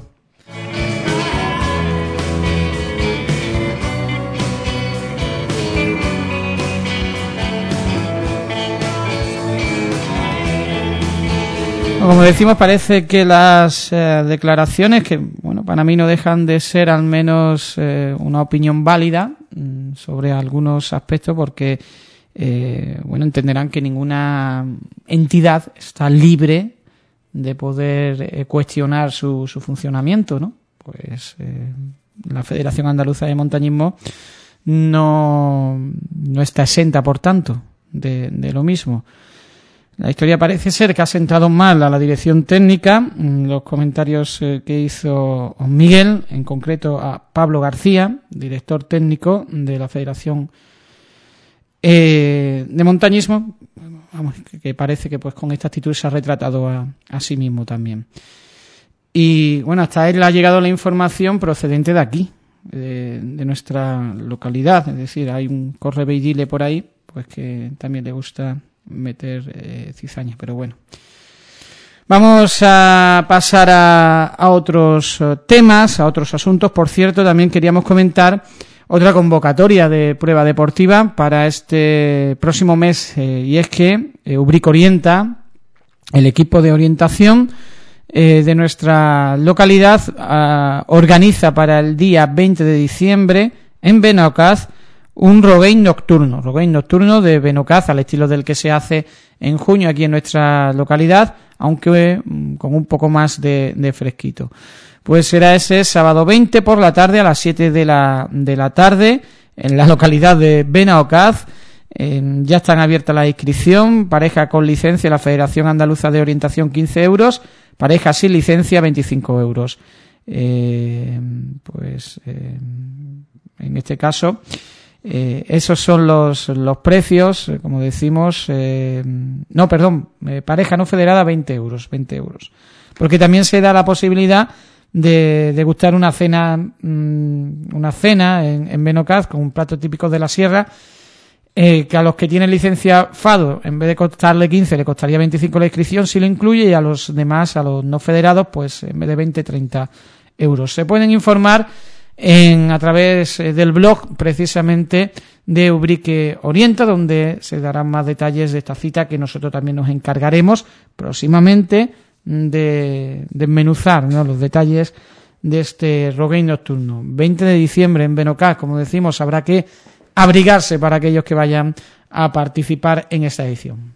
Como decimos, parece que las declaraciones, que bueno, para mí no dejan de ser al menos una opinión válida sobre algunos aspectos, porque bueno, entenderán que ninguna entidad está libre de poder cuestionar su funcionamiento, ¿no? Pues la Federación Andaluza de Montañismo no está exenta, por tanto, de lo mismo. La historia parece ser que ha sentado mal a la dirección técnica. Los comentarios que hizo Miguel, en concreto a Pablo García, director técnico de la Federación de Montañismo, vamos, que parece que pues con esta actitud se ha retratado a sí mismo también. Y bueno, hasta él ha llegado la información procedente de aquí, de nuestra localidad. Es decir, hay un correveidile por ahí, pues que también le gusta meter cizaña, pero bueno. Vamos a pasar a otros temas, a otros asuntos. Por cierto, también queríamos comentar otra convocatoria de prueba deportiva para este próximo mes, y es que Ubrique Orienta, el equipo de orientación de nuestra localidad, organiza para el día 20 de diciembre en Benaocaz un Roguein nocturno de Benaocaz, al estilo del que se hace en junio aquí en nuestra localidad, aunque con un poco más de fresquito. Pues será ese sábado 20 por la tarde a las 7 de la tarde en la localidad de Benaocaz. Ya están abiertas la inscripción. Pareja con licencia, la Federación Andaluza de Orientación, 15 euros. Pareja sin licencia, 25 euros. En este caso, esos son los precios, como decimos. Pareja no federada, 20 euros. Porque también se da la posibilidad de degustar una cena en Benaocaz con un plato típico de la sierra, que a los que tienen licencia FADO, en vez de costarle 15, le costaría 25 la inscripción si lo incluye, y a los demás, a los no federados, pues en vez de 20, 30 euros. Se pueden informar a través del blog precisamente de Ubrique Orienta, donde se darán más detalles de esta cita, que nosotros también nos encargaremos próximamente de desmenuzar, ¿no?, los detalles de este Roguey nocturno. 20 de diciembre en Benocas, como decimos, habrá que abrigarse para aquellos que vayan a participar en esta edición.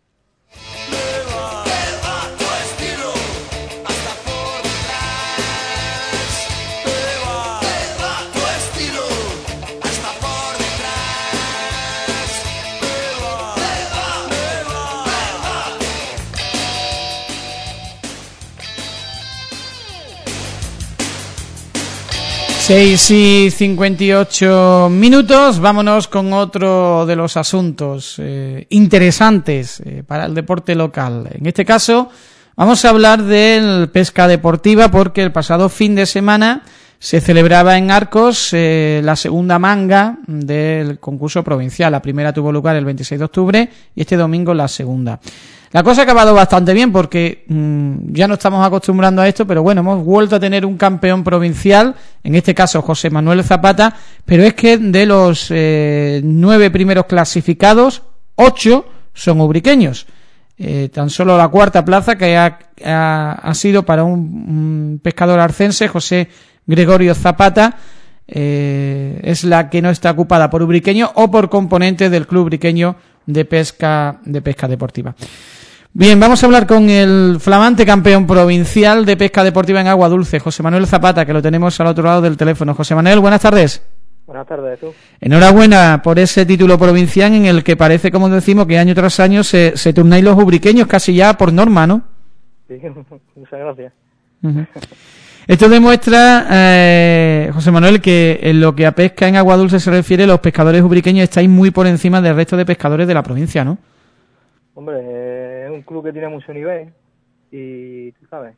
Seis y 58 minutos, vámonos con otro de los asuntos interesantes para el deporte local. En este caso vamos a hablar del pesca deportiva, porque el pasado fin de semana se celebraba en Arcos la segunda manga del concurso provincial. La primera tuvo lugar el 26 de octubre y este domingo la segunda. La cosa ha acabado bastante bien porque ya no estamos acostumbrando a esto, pero bueno, hemos vuelto a tener un campeón provincial, en este caso José Manuel Zapata, pero es que de los 9 primeros clasificados, 8 son ubriqueños. Tan solo la cuarta plaza, que ha sido para un pescador arcense, José Gregorio Zapata, es la que no está ocupada por ubriqueño o por componentes del Club Ubriqueño de pesca deportiva. Bien, vamos a hablar con el flamante campeón provincial de pesca deportiva en agua dulce, José Manuel Zapata, que lo tenemos al otro lado del teléfono. José Manuel, buenas tardes. Buenas tardes, tú. Enhorabuena por ese título provincial en el que parece, como decimos, que año tras año se turnáis los ubriqueños casi ya por norma, ¿no? Sí, muchas gracias. Uh-huh. Esto demuestra, José Manuel, que en lo que a pesca en agua dulce se refiere, los pescadores ubriqueños estáis muy por encima del resto de pescadores de la provincia, ¿no? Hombre, es un club que tiene mucho nivel y, tú sabes,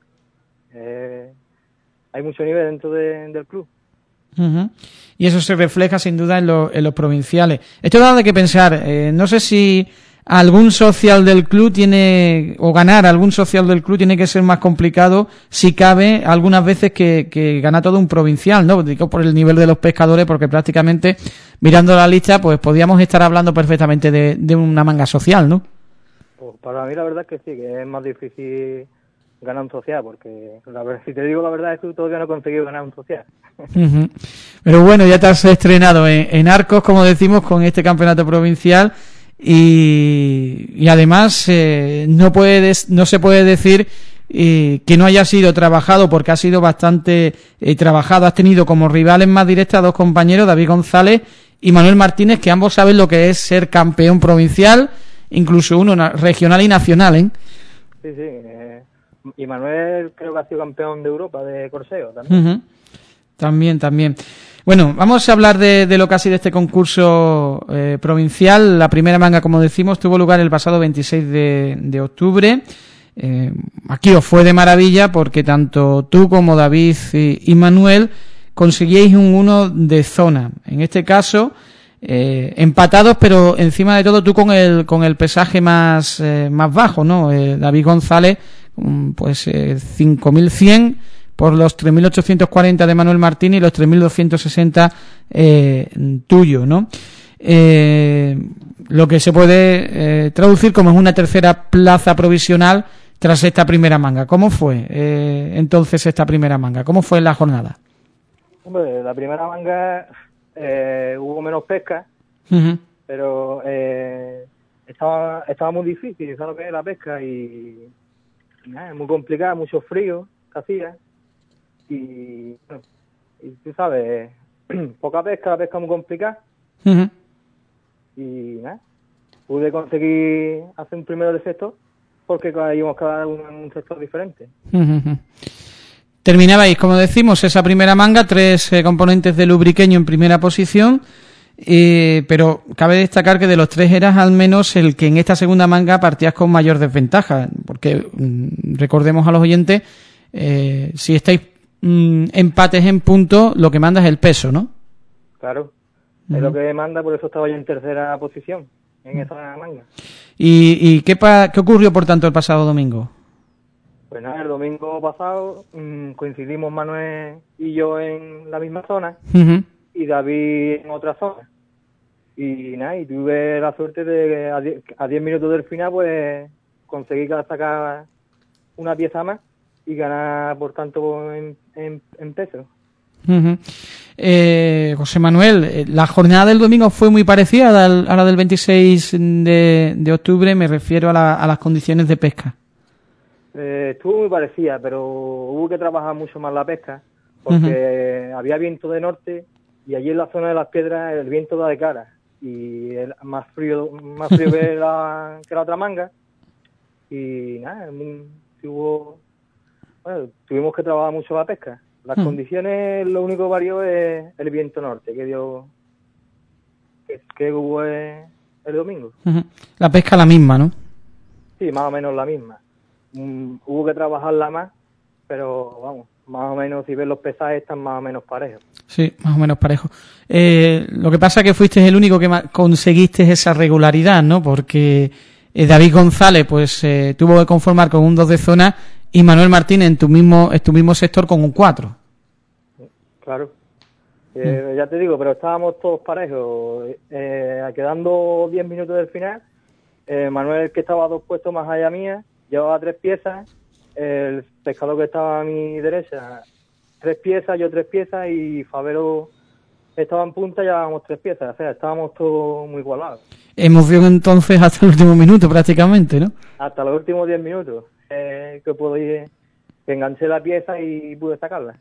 hay mucho nivel dentro del club. Uh-huh. Y eso se refleja sin duda en los provinciales. Esto da de qué pensar. No sé si algún social del club tiene, o ganar algún social del club tiene que ser más complicado, si cabe, algunas veces que gana todo un provincial, ¿no? Digo, por el nivel de los pescadores, porque prácticamente, mirando la lista, pues podíamos estar hablando perfectamente de una manga social, ¿no? Pues para mí la verdad es que sí, que es más difícil ganar un social, porque si te digo la verdad es que todavía no he conseguido ganar un social. Uh-huh. Pero bueno, ya te has estrenado en Arcos, como decimos, con este campeonato provincial. Y además no se puede decir que no haya sido trabajado, porque ha sido bastante trabajado. Has tenido como rivales más directos a dos compañeros, David González y Manuel Martínez, que ambos saben lo que es ser campeón provincial, incluso uno regional y nacional, ¿eh? Sí, sí. Y Manuel creo que ha sido campeón de Europa de corseo también. Uh-huh. También. Bueno, vamos a hablar de lo que ha sido este concurso provincial. La primera manga, como decimos, tuvo lugar el pasado 26 de octubre. Aquí os fue de maravilla porque tanto tú como David y Manuel conseguíais un 1 de zona. En este caso, empatados, pero encima de todo tú con el pesaje más bajo, ¿no? David González, pues 5.100 por los 3.840 de Manuel Martín y los 3.260 tuyo, ¿no? Lo que se puede traducir como es una tercera plaza provisional tras esta primera manga. ¿Cómo fue entonces esta primera manga? ¿Cómo fue la jornada? Hombre, la primera manga hubo menos pesca, uh-huh, pero estaba muy difícil, ¿sabes lo que es la pesca? Y muy complicada, mucho frío que hacía. Y tú sabes, poca pesca, la pesca muy complicada. uh-huh. Y pude conseguir hacer un primero de sector porque íbamos cada uno en un sector diferente. Uh-huh. Terminabais, como decimos, esa primera manga, 3 componentes del ubriqueño en primera posición, pero cabe destacar que de los 3 eras al menos el que en esta segunda manga partías con mayor desventaja, porque recordemos a los oyentes, si estáis empates en puntos, lo que manda es el peso, ¿no? Claro, es lo que manda, por eso estaba yo en tercera posición en esa manga. ¿Y qué ocurrió, por tanto, el pasado domingo? Pues nada, el domingo pasado coincidimos Manuel y yo en la misma zona, uh-huh, y David en otra zona. Y nada, y tuve la suerte de que a 10 minutos del final pues conseguí sacar una pieza más y ganar, por tanto, en peso. José Manuel, la jornada del domingo fue muy parecida a la del 26 de octubre, me refiero a las condiciones de pesca. Estuvo muy parecida, pero hubo que trabajar mucho más la pesca, porque había viento de norte y allí en la zona de las piedras el viento da de cara y el más frío que la otra manga, y nada, tuvimos que trabajar mucho la pesca. Las condiciones, lo único que varió es el viento norte que hubo el domingo. La pesca la misma, ¿no? Sí, más o menos la misma. Hubo que trabajarla más, pero vamos, más o menos si ves los pesajes están más o menos parejos. Sí, más o menos parejos. Lo que pasa es que fuiste el único que conseguiste esa regularidad, ¿no? Porque David González pues tuvo que conformar con un 2 de zona y Manuel Martínez en tu mismo sector con un 4. Claro. Ya te digo, pero estábamos todos parejos. Quedando 10 minutos del final, Manuel, que estaba 2 puestos más allá mía, llevaba 3 piezas. El pescador que estaba a mi derecha, 3 piezas, yo 3 piezas, y Favero estaba en punta, llevábamos 3 piezas. O sea, estábamos todos muy igualados. Emoción entonces hasta el último minuto prácticamente, ¿no? Hasta los últimos 10 minutos. Que puedo ir, que enganché la pieza y pude sacarla.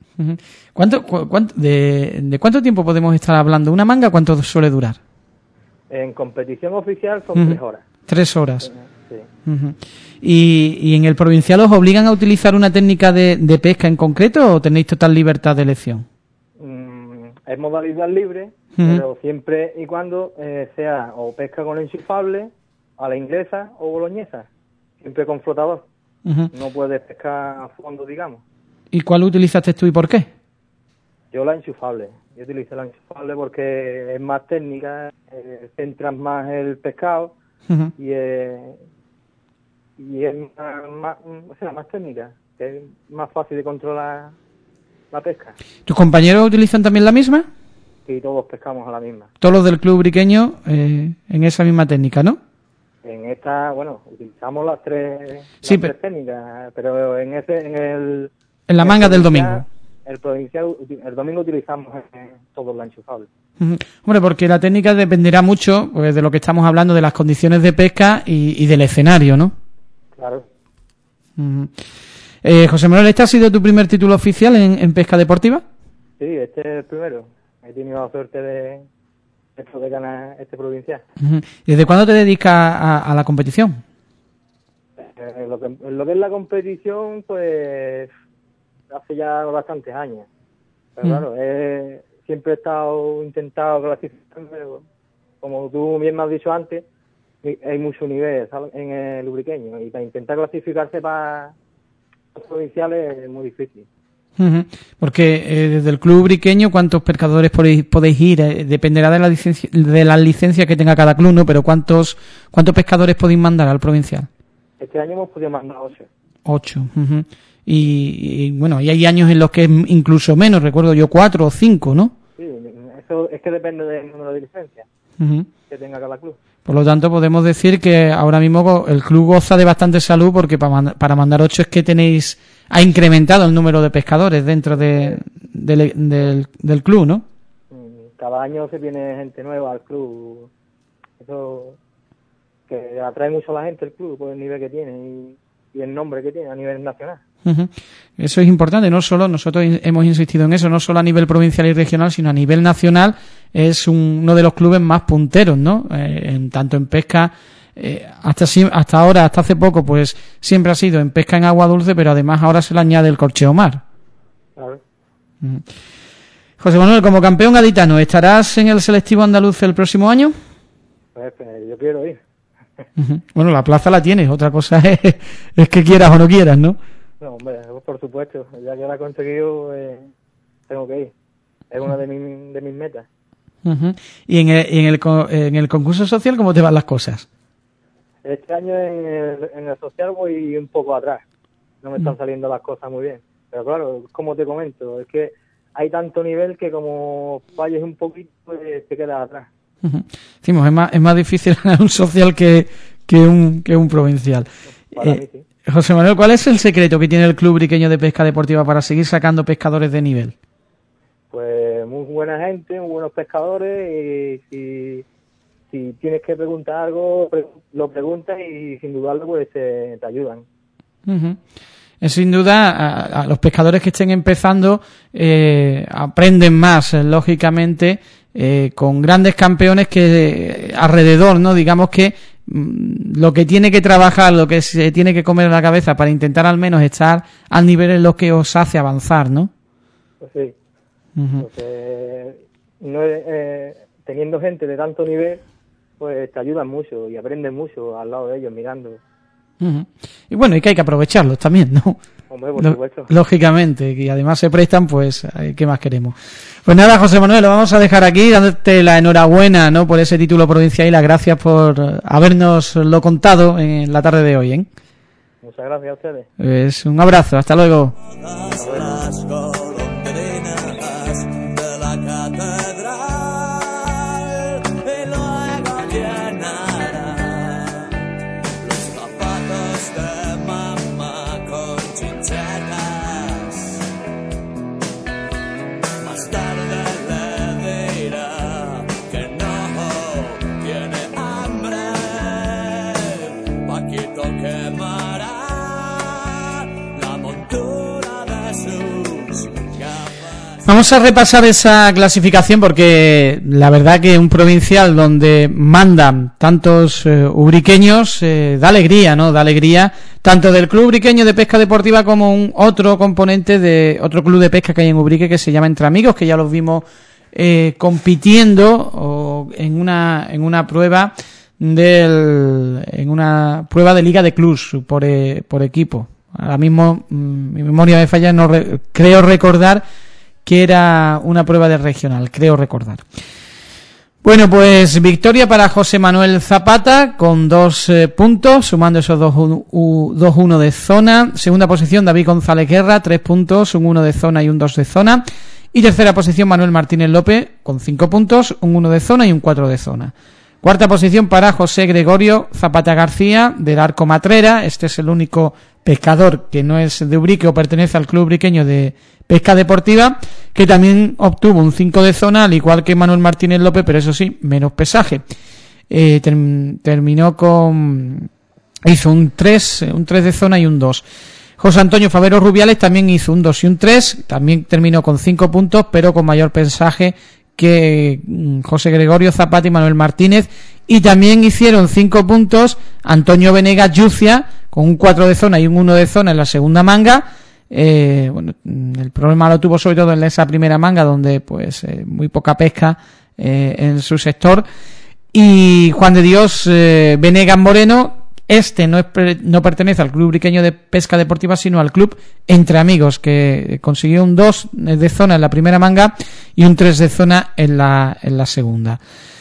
¿De cuánto tiempo podemos estar hablando? ¿Una manga cuánto suele durar? En competición oficial son 3 horas. 3 horas. Sí. ¿Y en el provincial os obligan a utilizar una técnica de pesca en concreto o tenéis total libertad de elección? Es modalidad libre, pero siempre y cuando sea o pesca con enchufable, a la inglesa o boloñesa, siempre con flotador. No puedes pescar a fondo, digamos. ¿Y cuál utilizaste tú y por qué? Yo la enchufable. Yo utilicé la enchufable porque es más técnica, centras más el pescado y es más técnica, es más fácil de controlar la pesca. ¿Tus compañeros utilizan también la misma? Sí, todos pescamos a la misma. Todos los del club briqueño en esa misma técnica, ¿no? En esta, utilizamos las tres técnicas, pero en la manga del domingo. El domingo utilizamos todos la enchufable. Hombre, porque la técnica dependerá mucho pues, de lo que estamos hablando, de las condiciones de pesca y del escenario, ¿no? Claro. José Manuel, ¿este ha sido tu primer título oficial en pesca deportiva? Sí, este es el primero. He tenido la suerte de ganar este provincial. ¿Y desde cuándo te dedicas a la competición? Lo que es la competición, pues hace ya bastantes años. Pero claro, siempre he intentado clasificarme, pero como tú bien me has dicho antes, hay mucho nivel, ¿sabes?, en el lubriqueño, y para intentar clasificarse para los provinciales es muy difícil. Porque desde el club briqueño, ¿cuántos pescadores podéis ir? Dependerá de la licencia que tenga cada club, ¿no? Pero ¿cuántos pescadores podéis mandar al provincial? Este año hemos podido mandar 8. 8. Y bueno, y hay años en los que es incluso menos, recuerdo yo 4 o 5, ¿no? Sí, eso es que depende del número de licencias que tenga cada club. Por lo tanto, podemos decir que ahora mismo el club goza de bastante salud, porque para mandar 8 es que ha incrementado el número de pescadores dentro del club, ¿no? Cada año se viene gente nueva al club. Eso que atrae mucho a la gente el club por el nivel que tiene y el nombre que tiene a nivel nacional. Eso es importante, no solo nosotros hemos insistido en eso, no solo a nivel provincial y regional, sino a nivel nacional. Es uno de los clubes más punteros, ¿no? Tanto en pesca, hasta ahora, hasta hace poco, pues siempre ha sido en pesca en agua dulce, pero además ahora se le añade el corcheo mar. Claro. José Manuel, como campeón gaditano, ¿estarás en el selectivo andaluz el próximo año? Pues yo quiero ir. Bueno, la plaza la tienes, otra cosa es que quieras o no quieras, ¿no? No, hombre, por supuesto, ya que la he conseguido, tengo que ir. Es una de mis metas. ¿Y en el concurso social cómo te van las cosas? Este año en el social voy un poco atrás. No me están saliendo las cosas muy bien. Pero claro, como te comento, es que hay tanto nivel que como falles un poquito, pues te quedas atrás. Decimos, es más difícil ganar un social que un provincial. Para mí, sí. José Manuel, ¿cuál es el secreto que tiene el Club Ubriqueño de Pesca Deportiva para seguir sacando pescadores de nivel? Pues muy buena gente, muy buenos pescadores, y si tienes que preguntar algo, lo preguntas y sin dudarlo pues te ayudan. Uh-huh. Sin duda, a los pescadores que estén empezando aprenden más, lógicamente, con grandes campeones que alrededor, ¿no? Digamos que lo que tiene que trabajar, lo que se tiene que comer en la cabeza para intentar al menos estar al nivel en lo que os hace avanzar, ¿no? Pues sí. Uh-huh. Teniendo gente de tanto nivel, pues te ayudan mucho y aprendes mucho al lado de ellos mirando. Uh-huh. Y bueno, y que hay que aprovecharlos también, ¿no? Hombre, por supuesto. Lógicamente, y además se prestan, pues, ¿qué más queremos? Pues nada, José Manuel, lo vamos a dejar aquí, dándote la enhorabuena, ¿no?, por ese título provincial y las gracias por habernos lo contado en la tarde de hoy, ¿eh? Muchas gracias a ustedes. Pues un abrazo, hasta luego. Vamos a repasar esa clasificación porque la verdad que un provincial donde mandan tantos ubriqueños da alegría, ¿no? Da alegría tanto del Club Ubriqueño de Pesca Deportiva como un otro componente de otro club de pesca que hay en Ubrique que se llama Entre Amigos, que ya los vimos compitiendo en una prueba en una prueba de liga de clubs por equipo. Ahora mismo mi memoria me falla, creo recordar que era una prueba de regional, creo recordar. Bueno, pues victoria para José Manuel Zapata con 2 puntos, sumando esos 2-1 de zona. Segunda posición David González Guerra, 3 puntos, un 1 de zona y un 2 de zona. Y tercera posición Manuel Martínez López con 5 puntos, un 1 de zona y un 4 de zona. Cuarta posición para José Gregorio Zapata García del Arco Matrera. Este es el único pescador que no es de Ubrique o pertenece al Club Ubriqueño de Pesca Deportiva, que también obtuvo un 5 de zona, al igual que Manuel Martínez López, pero eso sí, menos pesaje. Terminó hizo un 3 de zona y un 2. José Antonio Favero Rubiales también hizo un 2 y un 3, también terminó con 5 puntos, pero con mayor pesaje que José Gregorio Zapata y Manuel Martínez, y también hicieron 5 puntos Antonio Venegas Yucia con un 4 de zona y un 1 de zona en la segunda manga. Bueno, el problema lo tuvo sobre todo en esa primera manga, donde pues muy poca pesca en su sector. Y Juan de Dios Venegas Moreno, no pertenece al Club Ubriqueño de Pesca Deportiva, sino al Club Entre Amigos, que consiguió un 2 de zona en la primera manga y un 3 de zona en la segunda.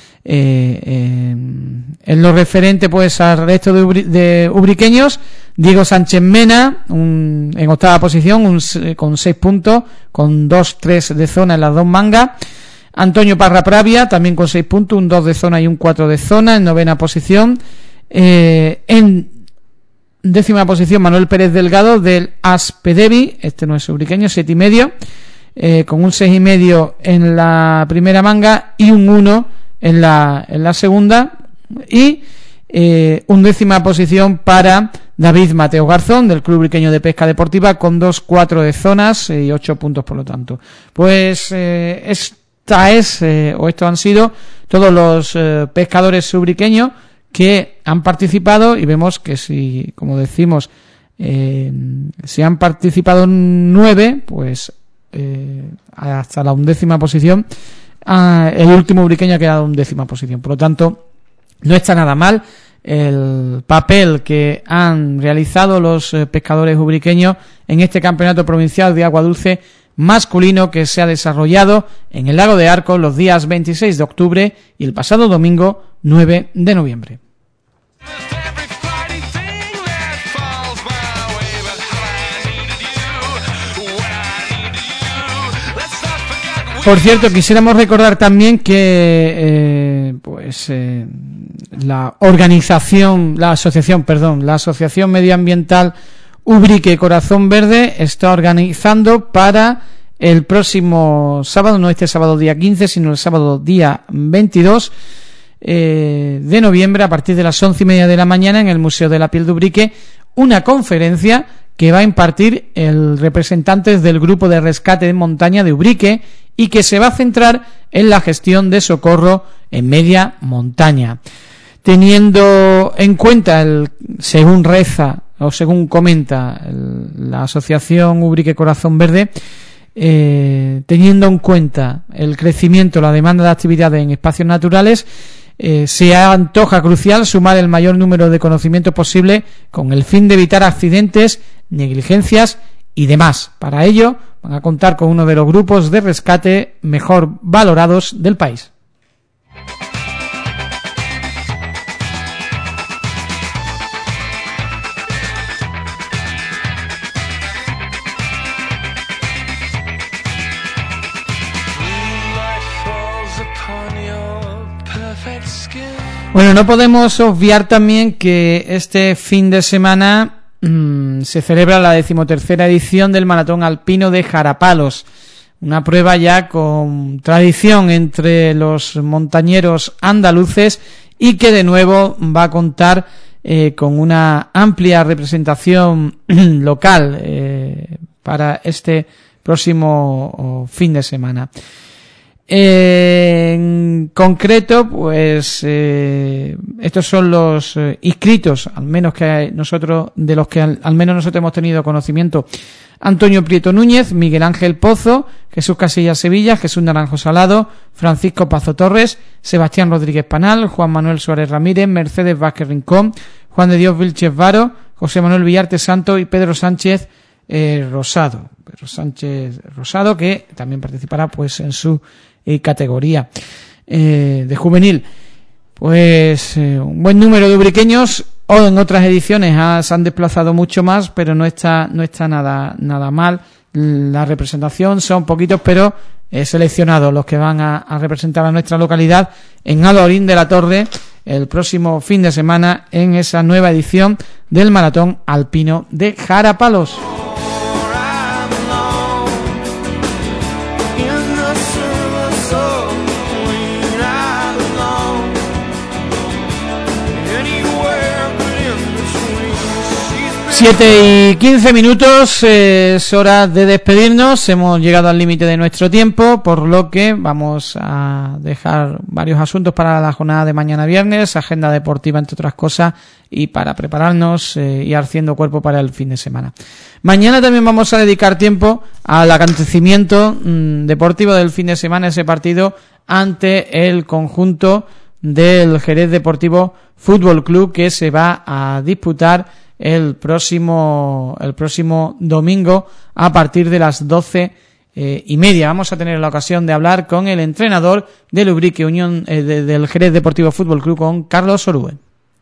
En lo referente pues al resto de ubriqueños, Diego Sánchez Mena en octava posición con 6 puntos, con 2-3 de zona en las 2 mangas. Antonio Parra Pravia también con 6 puntos, un 2 de zona y un 4 de zona en novena posición. En décima posición Manuel Pérez Delgado del Aspedevi, este no es ubriqueño, 7,5, con un 6,5 en la primera manga y un 1 en la segunda. Y undécima posición para David Mateo Garzón del Club Ubriqueño de Pesca Deportiva con 2-4 de zonas y 8 puntos por lo tanto. Pues estos han sido todos los pescadores ubriqueños que han participado, y vemos que si, como decimos, si han participado 9, pues hasta la undécima posición, el último ubriqueño ha quedado en undécima posición. Por lo tanto, no está nada mal el papel que han realizado los pescadores ubriqueños en este campeonato provincial de agua dulce masculino que se ha desarrollado en el lago de Arcos los días 26 de octubre y el pasado domingo 9 de noviembre. Por cierto, quisiéramos recordar también que la Asociación Medioambiental Ubrique Corazón Verde está organizando para el próximo sábado, no este sábado día 15, sino el sábado día 22 de noviembre, a partir de las 11:30 de la mañana, en el Museo de la Piel de Ubrique, una conferencia que va a impartir el representante del Grupo de Rescate de Montaña de Ubrique y que se va a centrar en la gestión de socorro en media montaña. Teniendo en cuenta, según reza o según comenta la Asociación Ubrique Corazón Verde, teniendo en cuenta el crecimiento, la demanda de actividades en espacios naturales, se antoja crucial sumar el mayor número de conocimientos posible con el fin de evitar accidentes, negligencias y demás. Para ello van a contar con uno de los grupos de rescate mejor valorados del país. Bueno, no podemos obviar también que este fin de semana se celebra la 13ª edición del Maratón Alpino de Jarapalos, una prueba ya con tradición entre los montañeros andaluces y que de nuevo va a contar con una amplia representación local para este próximo fin de semana. En concreto, pues estos son los inscritos, al menos que nosotros, de los que al menos nosotros hemos tenido conocimiento: Antonio Prieto Núñez, Miguel Ángel Pozo, Jesús Casillas Sevilla, Jesús Naranjo Salado, Francisco Pazo Torres, Sebastián Rodríguez Panal, Juan Manuel Suárez Ramírez, Mercedes Vázquez Rincón, Juan de Dios Vilches Varo, José Manuel Villarte Santo y Pedro Sánchez Rosado. Pedro Sánchez Rosado, que también participará pues en su categoría de juvenil. Pues un buen número de ubriqueños, o en otras ediciones se han desplazado mucho más, pero no está nada mal. La representación son poquitos, pero seleccionados los que van a representar a nuestra localidad en Alhaurín de la Torre el próximo fin de semana en esa nueva edición del Maratón Alpino de Jarapalos. Siete y 15 minutos, es hora de despedirnos. Hemos llegado al límite de nuestro tiempo, por lo que vamos a dejar varios asuntos para la jornada de mañana viernes, agenda deportiva entre otras cosas, y para prepararnos y haciendo cuerpo para el fin de semana. Mañana también vamos a dedicar tiempo al acontecimiento deportivo del fin de semana, ese partido ante el conjunto del Jerez Deportivo Fútbol Club, que se va a disputar el próximo domingo a partir de las 12:30. Vamos a tener la ocasión de hablar con el entrenador del Ubrique Unión del Jerez Deportivo Fútbol Club, con Carlos Orue.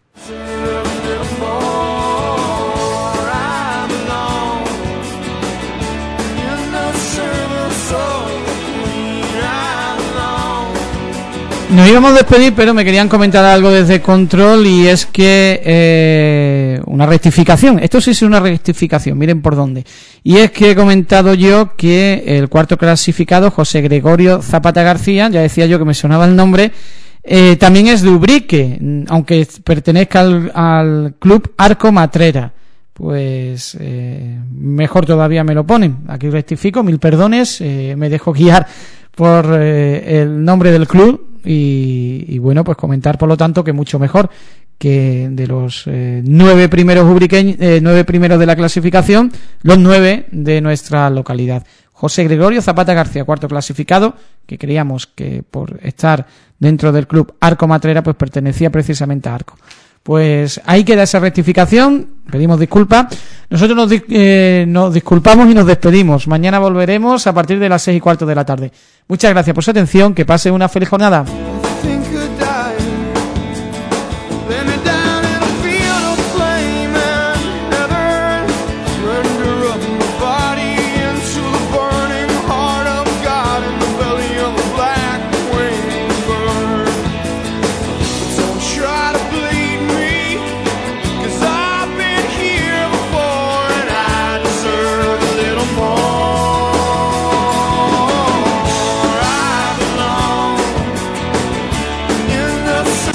Nos íbamos a despedir, pero me querían comentar algo desde Control, y es que una rectificación. Esto sí es una rectificación, miren por dónde. Y es que he comentado yo que el cuarto clasificado, José Gregorio Zapata García, ya decía yo que me sonaba el nombre, también es de Ubrique, aunque pertenezca al club Arco Matrera. Pues mejor todavía me lo ponen. Aquí rectifico, mil perdones, me dejo guiar por el nombre del club. Y bueno, pues comentar por lo tanto que mucho mejor que de los 9 primeros ubriqueños, 9 primeros de la clasificación, los 9 de nuestra localidad. José Gregorio Zapata García, cuarto clasificado, que creíamos que por estar dentro del club Arco Matrera pues pertenecía precisamente a Arco. Pues ahí queda esa rectificación, pedimos disculpas. Nosotros nos disculpamos y nos despedimos. Mañana volveremos a partir de las 6:15 de la tarde. Muchas gracias por su atención, que pase una feliz jornada.